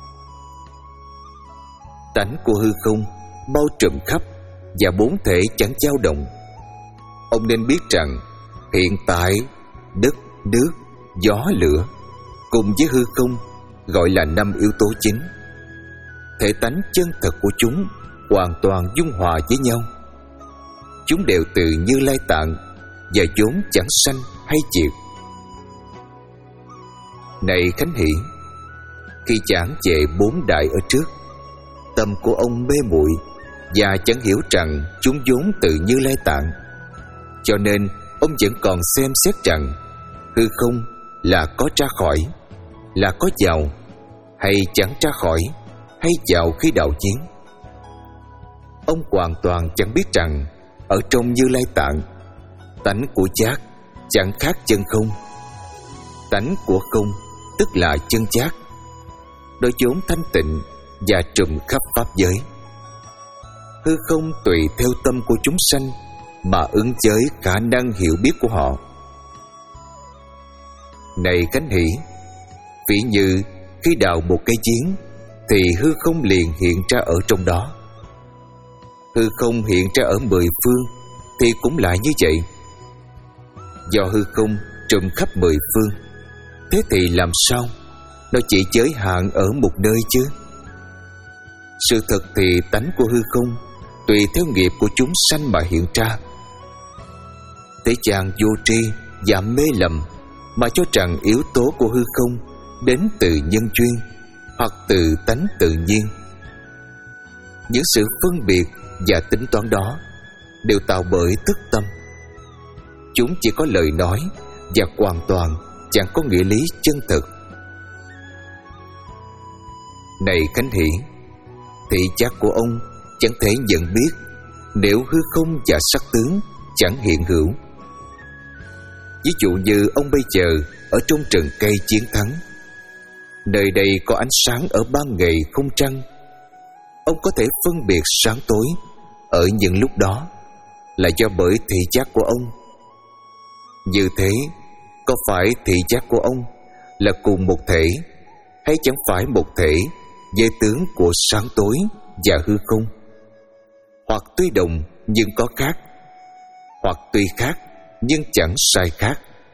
Tánh của hư không bao trùm khắp và bốn thể chẳng dao động. Ông nên biết rằng hiện tại đất, nước, gió, lửa cùng với hư không gọi là năm yếu tố chính. Thể tánh chân thật của chúng hoàn toàn dung hòa với nhau. Chúng đều từ Như Lai Tạng và vốn chẳng sanh hay diệt. Này Khánh Hỷ, khi giảng về bốn đại ở trước, tâm của ông mê muội và chẳng hiểu rằng chúng vốn từ Như Lai Tạng, cho nên ông vẫn còn xem xét rằng hư không là có ra khỏi, là có vào, hay chẳng ra khỏi, hay vào khi đào giếng. Ông hoàn toàn chẳng biết rằng ở trong Như Lai Tạng, tánh của giác chẳng khác chân không. Tánh của không tức là chân giác, đó vốn thanh tịnh và trùm khắp pháp giới. Hư không tùy theo tâm của chúng sanh mà ứng với khả năng hiểu biết của họ. Này Khánh Hỷ, ví như khi đào một cây giếng thì hư không liền hiện ra ở trong đó. Hư không hiện ra ở mười phương thì cũng là như vậy. Do hư không trùm khắp mười phương, thế thì làm sao nó chỉ giới hạn ở một nơi chứ? Sự thật thì tánh của hư không tùy theo nghiệp của chúng sanh mà hiện ra. Thế chàng vô tri và mê lầm mà cho rằng yếu tố của hư không đến từ nhân duyên hoặc từ tánh tự nhiên. Những sự phân biệt và tính toán đó đều tạo bởi thức tâm. Chúng chỉ có lời nói và hoàn toàn chẳng có nghĩa lý chân thực. Này Khánh Hỷ, thị giác của ông chẳng thể nhận biết nếu hư không và sắc tướng chẳng hiện hữu. Ví dụ như ông bây giờ ở trong rừng cây chiến thắng, nơi đây có ánh sáng ở ban ngày không trăng. Ông có thể phân biệt sáng tối ở những lúc đó là do bởi thị giác của ông. Như thế, có phải thị giác của ông là cùng một thể, hay chẳng phải một thể với tướng của sáng tối và hư không? Hoặc tuy đồng nhưng có khác, hoặc tuy khác nhưng chẳng sai khác.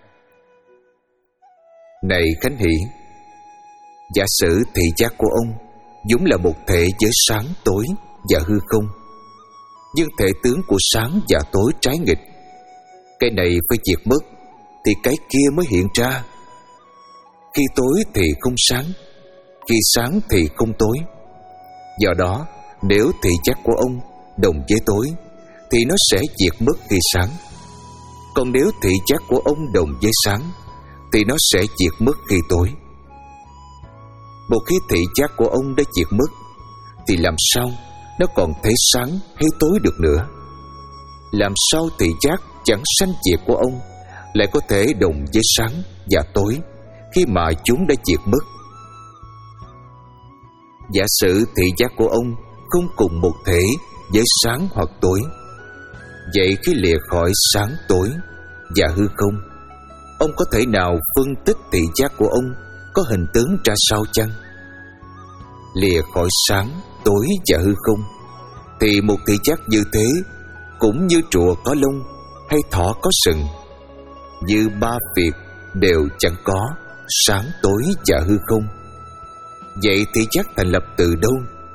Này Khánh Hỷ, giả sử thị giác của ông vốn là một thể với sáng tối và hư không, nhưng thể tướng của sáng và tối trái nghịch. Cái này phải diệt mất thì cái kia mới hiện ra. Khi tối thì không sáng, khi sáng thì không tối. Do đó, nếu thị giác của ông đồng với tối thì nó sẽ diệt mất khi sáng. Còn nếu thị giác của ông đồng với sáng thì nó sẽ diệt mất khi tối. Một khi thị giác của ông đã diệt mất thì làm sao nó còn thấy sáng hay tối được nữa? Làm sao thị giác chẳng sanh diệt của ông lại có thể đồng với sáng và tối khi mà chúng đã diệt mất? Giả sử thị giác của ông không cùng một thể với sáng hoặc tối, vậy khi lìa khỏi sáng tối và hư không, ông có thể nào phân tích thị giác của ông có hình tướng ra sao chăng? Lìa khỏi sáng, tối và hư không thì một thị giác như thế cũng như trụa có lông hay thỏ có sừng, như ba việc đều chẳng có sáng, tối và hư không. Vậy thị giác thành lập từ đâu?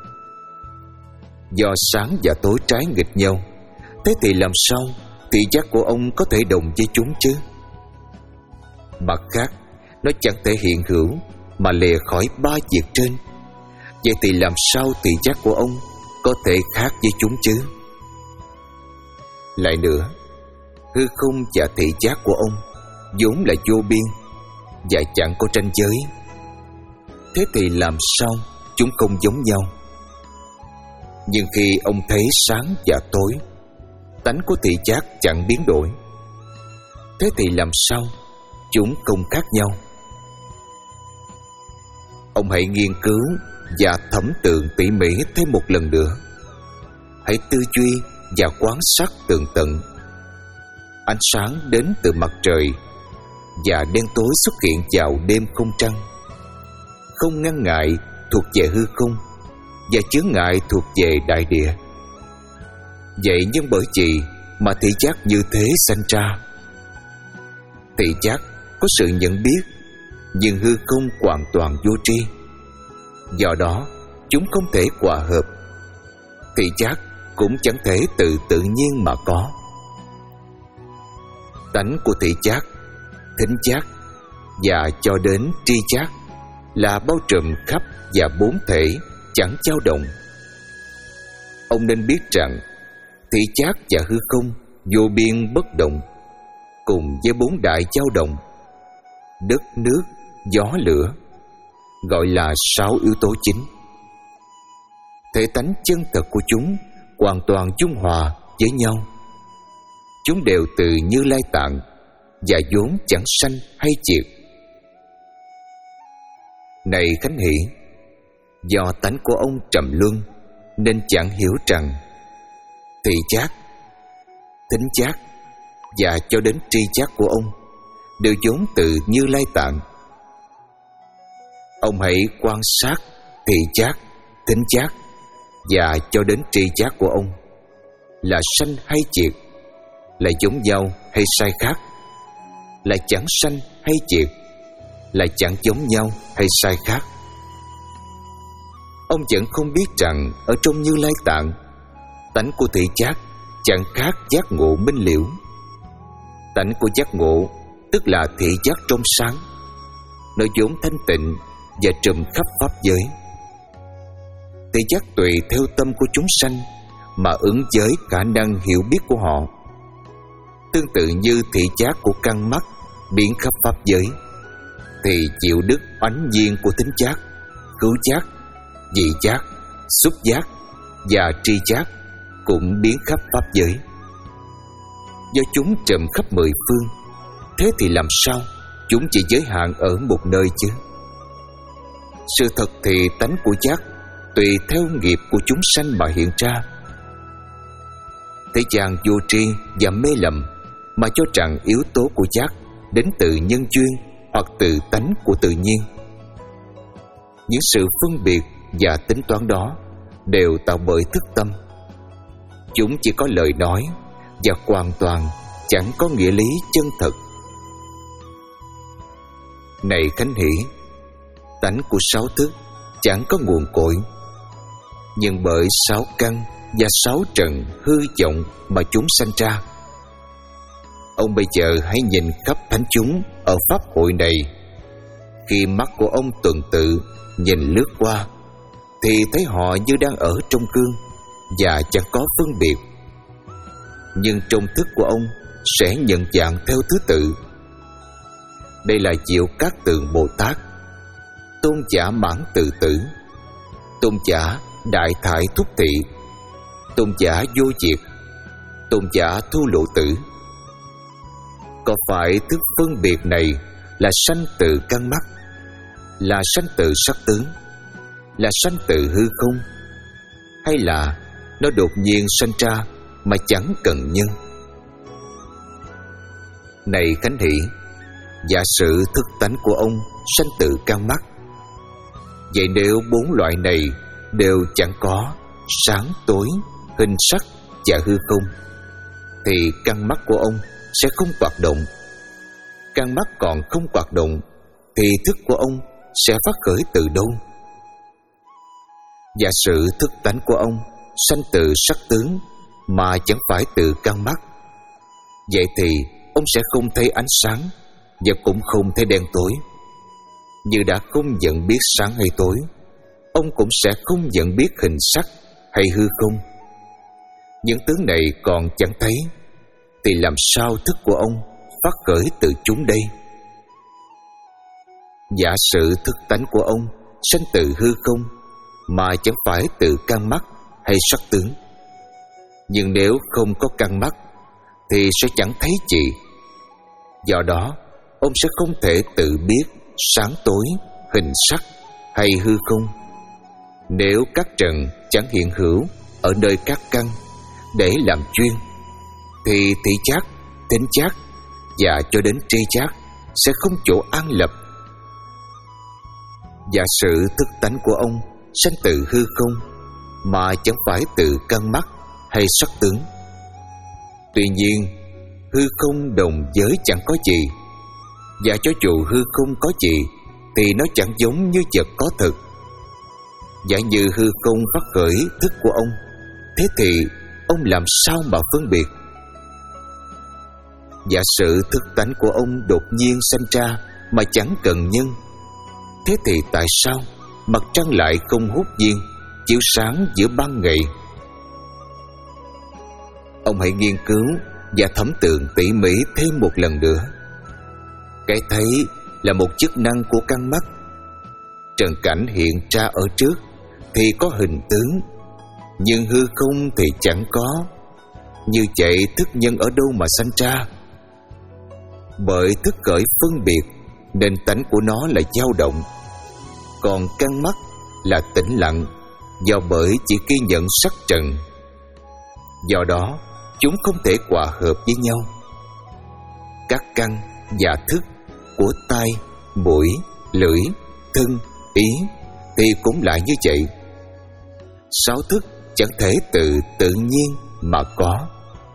Do sáng và tối trái nghịch nhau, thế thì làm sao thị giác của ông có thể đồng với chúng chứ? Mặt khác, nó chẳng thể hiện hữu mà lìa khỏi ba việc trên. Vậy thì làm sao thị giác của ông có thể khác với chúng chứ? Lại nữa, hư không và thị giác của ông vốn là vô biên và chẳng có ranh giới. Thế thì làm sao chúng không giống nhau? Nhưng khi ông thấy sáng và tối, tánh của thị giác chẳng biến đổi. Thế thì làm sao chúng không khác nhau? Ông hãy nghiên cứu và thẩm tượng tỉ mỉ thêm một lần nữa. Hãy tư duy và quan sát tường tận. Ánh sáng đến từ mặt trời và đen tối xuất hiện vào đêm không trăng. Không ngăn ngại thuộc về hư không và chướng ngại thuộc về đại địa. Vậy nhưng bởi vì mà thị giác như thế sanh ra. Thị giác có sự nhận biết, nhưng hư không hoàn toàn vô tri. Do đó chúng không thể hòa hợp. Thị giác cũng chẳng thể từ tự nhiên mà có. Tánh của thị giác, thính giác và cho đến tri giác là bao trùm khắp và bốn thể chẳng dao động. Ông nên biết rằng thị giác và hư không vô biên bất động, cùng với bốn đại dao động: đất, nước, gió, lửa, gọi là sáu yếu tố chính. Thể tánh chân thật của chúng hoàn toàn dung hòa với nhau. Chúng đều từ Như Lai Tạng và vốn chẳng sanh hay diệt. Này Khánh Hỷ, do tánh của ông trầm luân nên chẳng hiểu rằng thị giác, thính giác và cho đến tri giác của ông đều vốn từ Như Lai Tạng. Ông hãy quan sát thị giác, thính giác và cho đến tri giác của ông là sanh hay diệt, là giống nhau hay sai khác, là chẳng sanh hay diệt, là chẳng giống nhau hay sai khác. Ông vẫn không biết rằng ở trong Như Lai Tạng, tánh của thị giác chẳng khác giác ngộ minh liễu. Tánh của giác ngộ tức là thị giác trong sáng, nó vốn thanh tịnh và trùm khắp pháp giới. Thị giác tùy theo tâm của chúng sanh mà ứng với khả năng hiểu biết của họ. Tương tự như thị giác của căn mắt biến khắp pháp giới, thì chịu đức oánh nhiên của thính giác, khứu giác vị giác, xúc giác và tri giác cũng biến khắp pháp giới. Do chúng trùm khắp mười phương, thế thì làm sao chúng chỉ giới hạn ở một nơi chứ? Sự thật thì tánh của giác tùy theo nghiệp của chúng sanh mà hiện ra. Thế gian vô tri và mê lầm mà cho rằng yếu tố của giác đến từ nhân duyên hoặc từ tánh của tự nhiên. Những sự phân biệt và tính toán đó đều tạo bởi thức tâm. Chúng chỉ có lời nói và hoàn toàn chẳng có nghĩa lý chân thật. Này Khánh Hỷ, tánh của sáu thức chẳng có nguồn cội, nhưng bởi sáu căn và sáu trần hư vọng mà chúng sanh ra. Ông bây giờ hãy nhìn khắp thánh chúng ở pháp hội này. Khi mắt của ông tuần tự nhìn lướt qua, thì thấy họ như đang ở trong gương và chẳng có phân biệt. Nhưng trong thức của ông sẽ nhận dạng theo thứ tự. Đây là Diệu Cát Tường Bồ Tát, Tôn giả Mãn Từ Tử, Tôn giả Đại Thải Thúc Thị, Tôn giả Vô Diệt, Tôn giả Thu Lộ Tử. Có phải thức phân biệt này là sanh từ căn mắt, là sanh từ sắc tướng, là sanh từ hư không, hay là nó đột nhiên sanh ra mà chẳng cần nhân? Này Khánh Hỷ, giả sử thức tánh của ông sanh từ căn mắt, vậy nếu bốn loại này đều chẳng có sáng tối, hình sắc và hư không, thì căn mắt của ông sẽ không hoạt động. Căn mắt còn không hoạt động thì thức của ông sẽ phát khởi từ đâu? Giả sử thức tánh của ông sanh từ sắc tướng mà chẳng phải từ căn mắt, vậy thì ông sẽ không thấy ánh sáng và cũng không thấy đen tối. Như đã không nhận biết sáng hay tối, ông cũng sẽ không nhận biết hình sắc hay hư không. Những tướng này còn chẳng thấy, thì làm sao thức của ông phát khởi từ chúng đây? Giả sử thức tánh của ông sanh từ hư không mà chẳng phải từ căn mắt hay sắc tướng, nhưng nếu không có căn mắt thì sẽ chẳng thấy gì. Do đó ông sẽ không thể tự biết sáng tối, hình sắc hay hư không. Nếu các trần chẳng hiện hữu ở nơi các căn để làm chuyên, thì thị giác, thính giác và cho đến tri giác sẽ không chỗ an lập. Giả sử thức tánh của ông sanh từ hư không mà chẳng phải từ căn mắt hay sắc tướng. Tuy nhiên hư không đồng giới chẳng có gì, và cho dù hư không có gì thì nó chẳng giống như vật có thực. Giả như hư không phát khởi thức của ông, thế thì ông làm sao mà phân biệt? Giả sử thức tánh của ông đột nhiên sanh ra mà chẳng cần nhân, thế thì tại sao mặt trăng lại không hút nhiên chiếu sáng giữa ban ngày? Ông hãy nghiên cứu và thẩm tưởng tỉ mỉ thêm một lần nữa. Cái thấy là một chức năng của căn mắt. Trần cảnh hiện ra ở trước thì có hình tướng, nhưng hư không thì chẳng có. Như vậy thức nhân ở đâu mà sanh ra? Bởi thức khởi phân biệt nên tánh của nó là dao động, còn căn mắt là tĩnh lặng, do bởi chỉ ghi nhận sắc trần. Do đó chúng không thể hòa hợp với nhau. Các căn và thức của tai, mũi, lưỡi, thân, ý thì cũng lại như vậy. Sáu thức chẳng thể từ tự nhiên mà có.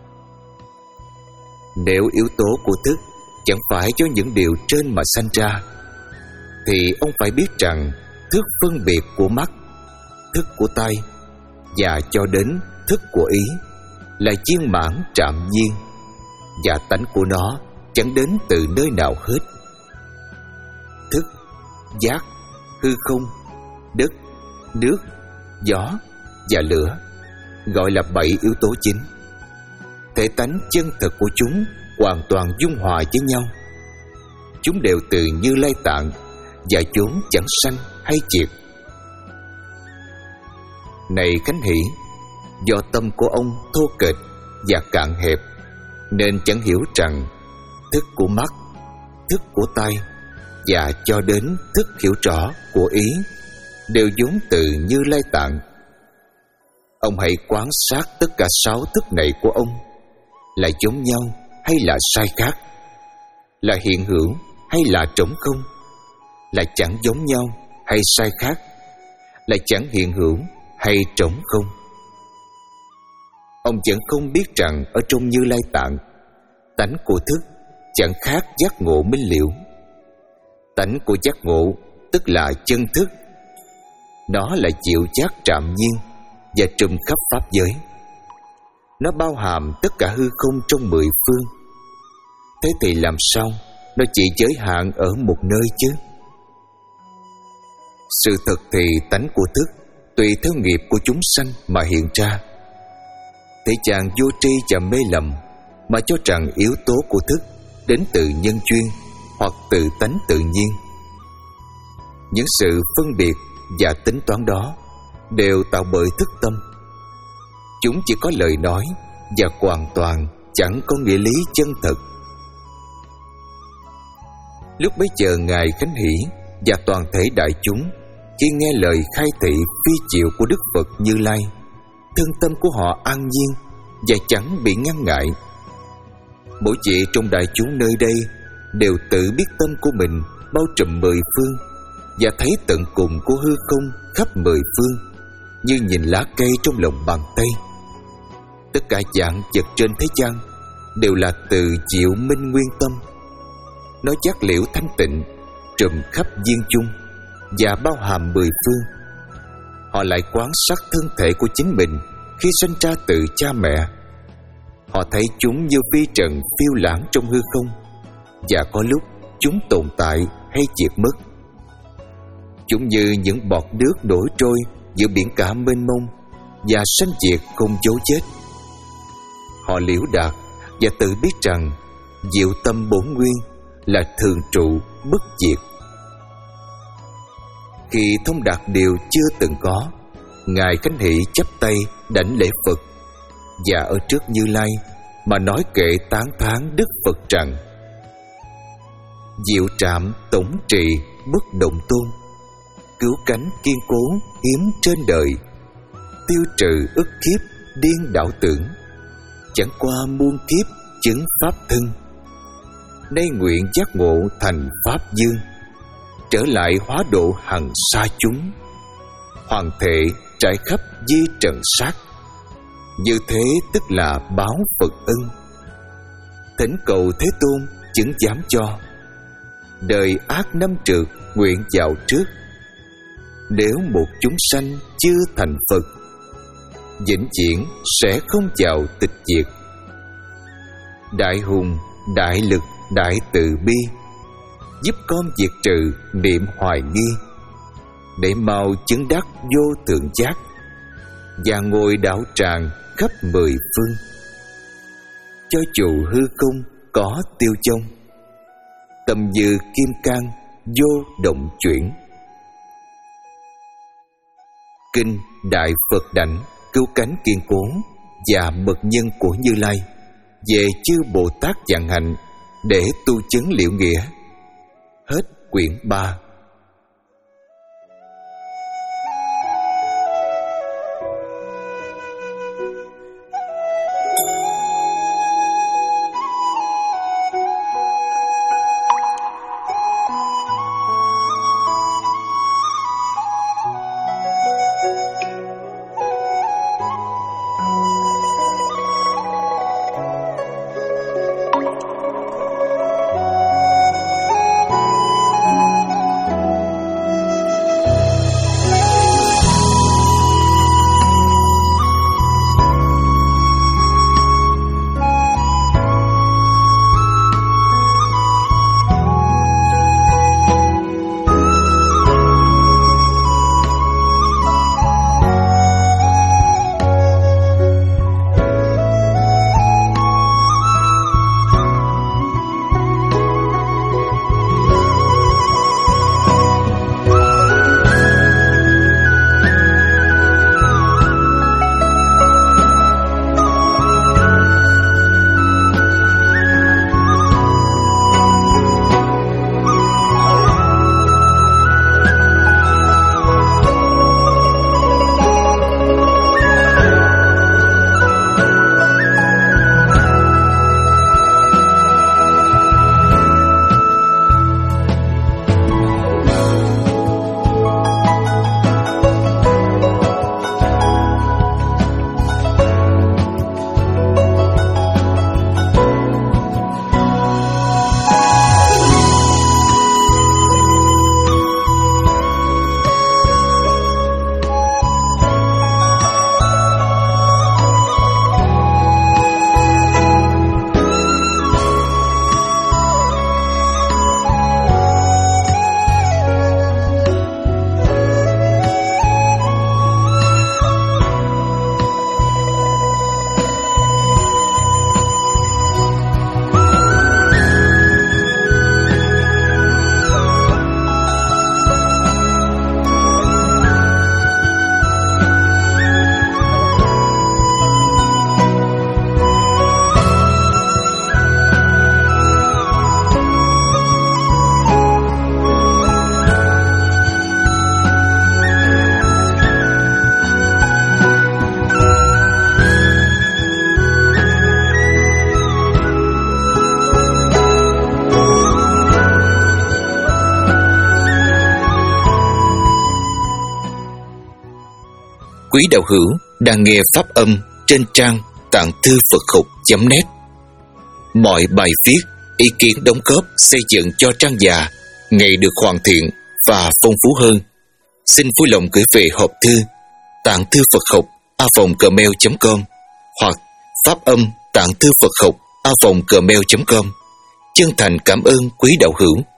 Nếu yếu tố của thức chẳng phải do những điều trên mà sanh ra, thì ông phải biết rằng thức phân biệt của mắt, thức của tai và cho đến thức của ý là viên mãn trạm nhiên, và tánh của nó chẳng đến từ nơi nào hết. Thức, giác, hư không, đất, nước, gió và lửa gọi là bảy yếu tố chính. Thể tánh chân thật của chúng hoàn toàn dung hòa với nhau. Chúng đều từ Như Lai Tạng, và chúng chẳng sanh hay diệt. Này Khánh Hỷ, do tâm của ông thô kệch và cạn hẹp, nên chẳng hiểu rằng thức của mắt, thức của tai và cho đến thức hiểu rõ của ý đều vốn từ Như Lai Tạng. Ông hãy quan sát tất cả sáu thức này của ông là giống nhau hay là sai khác, là hiện hữu hay là trống không, là chẳng giống nhau hay sai khác, là chẳng hiện hữu hay trống không. Ông vẫn không biết rằng ở trong Như Lai Tạng, tánh của thức chẳng khác giác ngộ minh liễu. Tánh của giác ngộ tức là chân thức. Nó là diệu giác trạm nhiên và trùm khắp pháp giới. Nó bao hàm tất cả hư không trong mười phương. Thế thì làm sao nó chỉ giới hạn ở một nơi chứ? Sự thật thì tánh của thức tùy theo nghiệp của chúng sanh mà hiện ra. Thế chàng vô tri và mê lầm mà cho rằng yếu tố của thức đến từ nhân duyên hoặc từ tánh tự nhiên. Những sự phân biệt và tính toán đó đều tạo bởi thức tâm. Chúng chỉ có lời nói và hoàn toàn chẳng có nghĩa lý chân thật. Lúc bấy giờ Ngài Khánh Hỷ và toàn thể đại chúng khi nghe lời khai thị phi diệu của Đức Phật Như Lai, thân tâm của họ an nhiên và chẳng bị ngăn ngại. Mỗi vị trong đại chúng nơi đây đều tự biết tâm của mình bao trùm mười phương và thấy tận cùng của hư không khắp mười phương, như nhìn lá cây trong lòng bàn tay. Tất cả dạng vật trên thế gian đều là từ diệu minh nguyên tâm. Nó giác liễu thanh tịnh, trùm khắp viên chung và bao hàm mười phương. Họ lại quan sát thân thể của chính mình khi sinh ra từ cha mẹ. Họ thấy chúng như vi trần phiêu lãng trong hư không, và có lúc chúng tồn tại hay diệt mất. Chúng như những bọt nước nổi trôi giữa biển cả mênh mông và sanh diệt không dấu vết. Họ liễu đạt và tự biết rằng diệu tâm bổn nguyên là thường trụ bất diệt. Khi thông đạt điều chưa từng có, Ngài Khánh Hỷ chắp tay đảnh lễ Phật và ở trước Như Lai mà nói kệ tán thán Đức Phật rằng: diệu trạm tổng trì bất động tôn, cứu cánh kiên cố hiếm trên đời, tiêu trừ ức kiếp điên đạo tưởng, chẳng qua muôn kiếp chứng pháp thân. Nay nguyện giác ngộ thành pháp dương, trở lại hóa độ hằng sa chúng, hoàng thể trải khắp di trần sát. Như thế tức là báo Phật ân, thỉnh cầu Thế Tôn chứng giám cho. Đời ác năm trượt nguyện vào trước, nếu một chúng sanh chưa thành Phật, vĩnh viễn sẽ không vào tịch diệt. Đại hùng, đại lực, đại từ bi, giúp con diệt trừ niệm hoài nghi, để mau chứng đắc vô thượng giác và ngồi đạo tràng khắp mười phương. Cho dù hư không có tiêu vong, tâm như kim cang vô động chuyển. Kinh Đại Phật Đảnh cứu cánh kiên cố và mật nhân của Như Lai về chư Bồ Tát vạn hạnh để tu chứng liệu nghĩa. Hết quyển ba. quý đạo hữu đang nghe pháp âm trên trang tạng thư Phật học chấm net. Mọi bài viết, ý kiến đóng góp xây dựng cho trang già ngày được hoàn thiện và phong phú hơn. Xin vui lòng gửi về hộp thư tạng thư Phật học a vòng gmail chấm com hoặc pháp âm tạng thư Phật học a vòng gmail chấm com. Chân thành cảm ơn quý đạo hữu.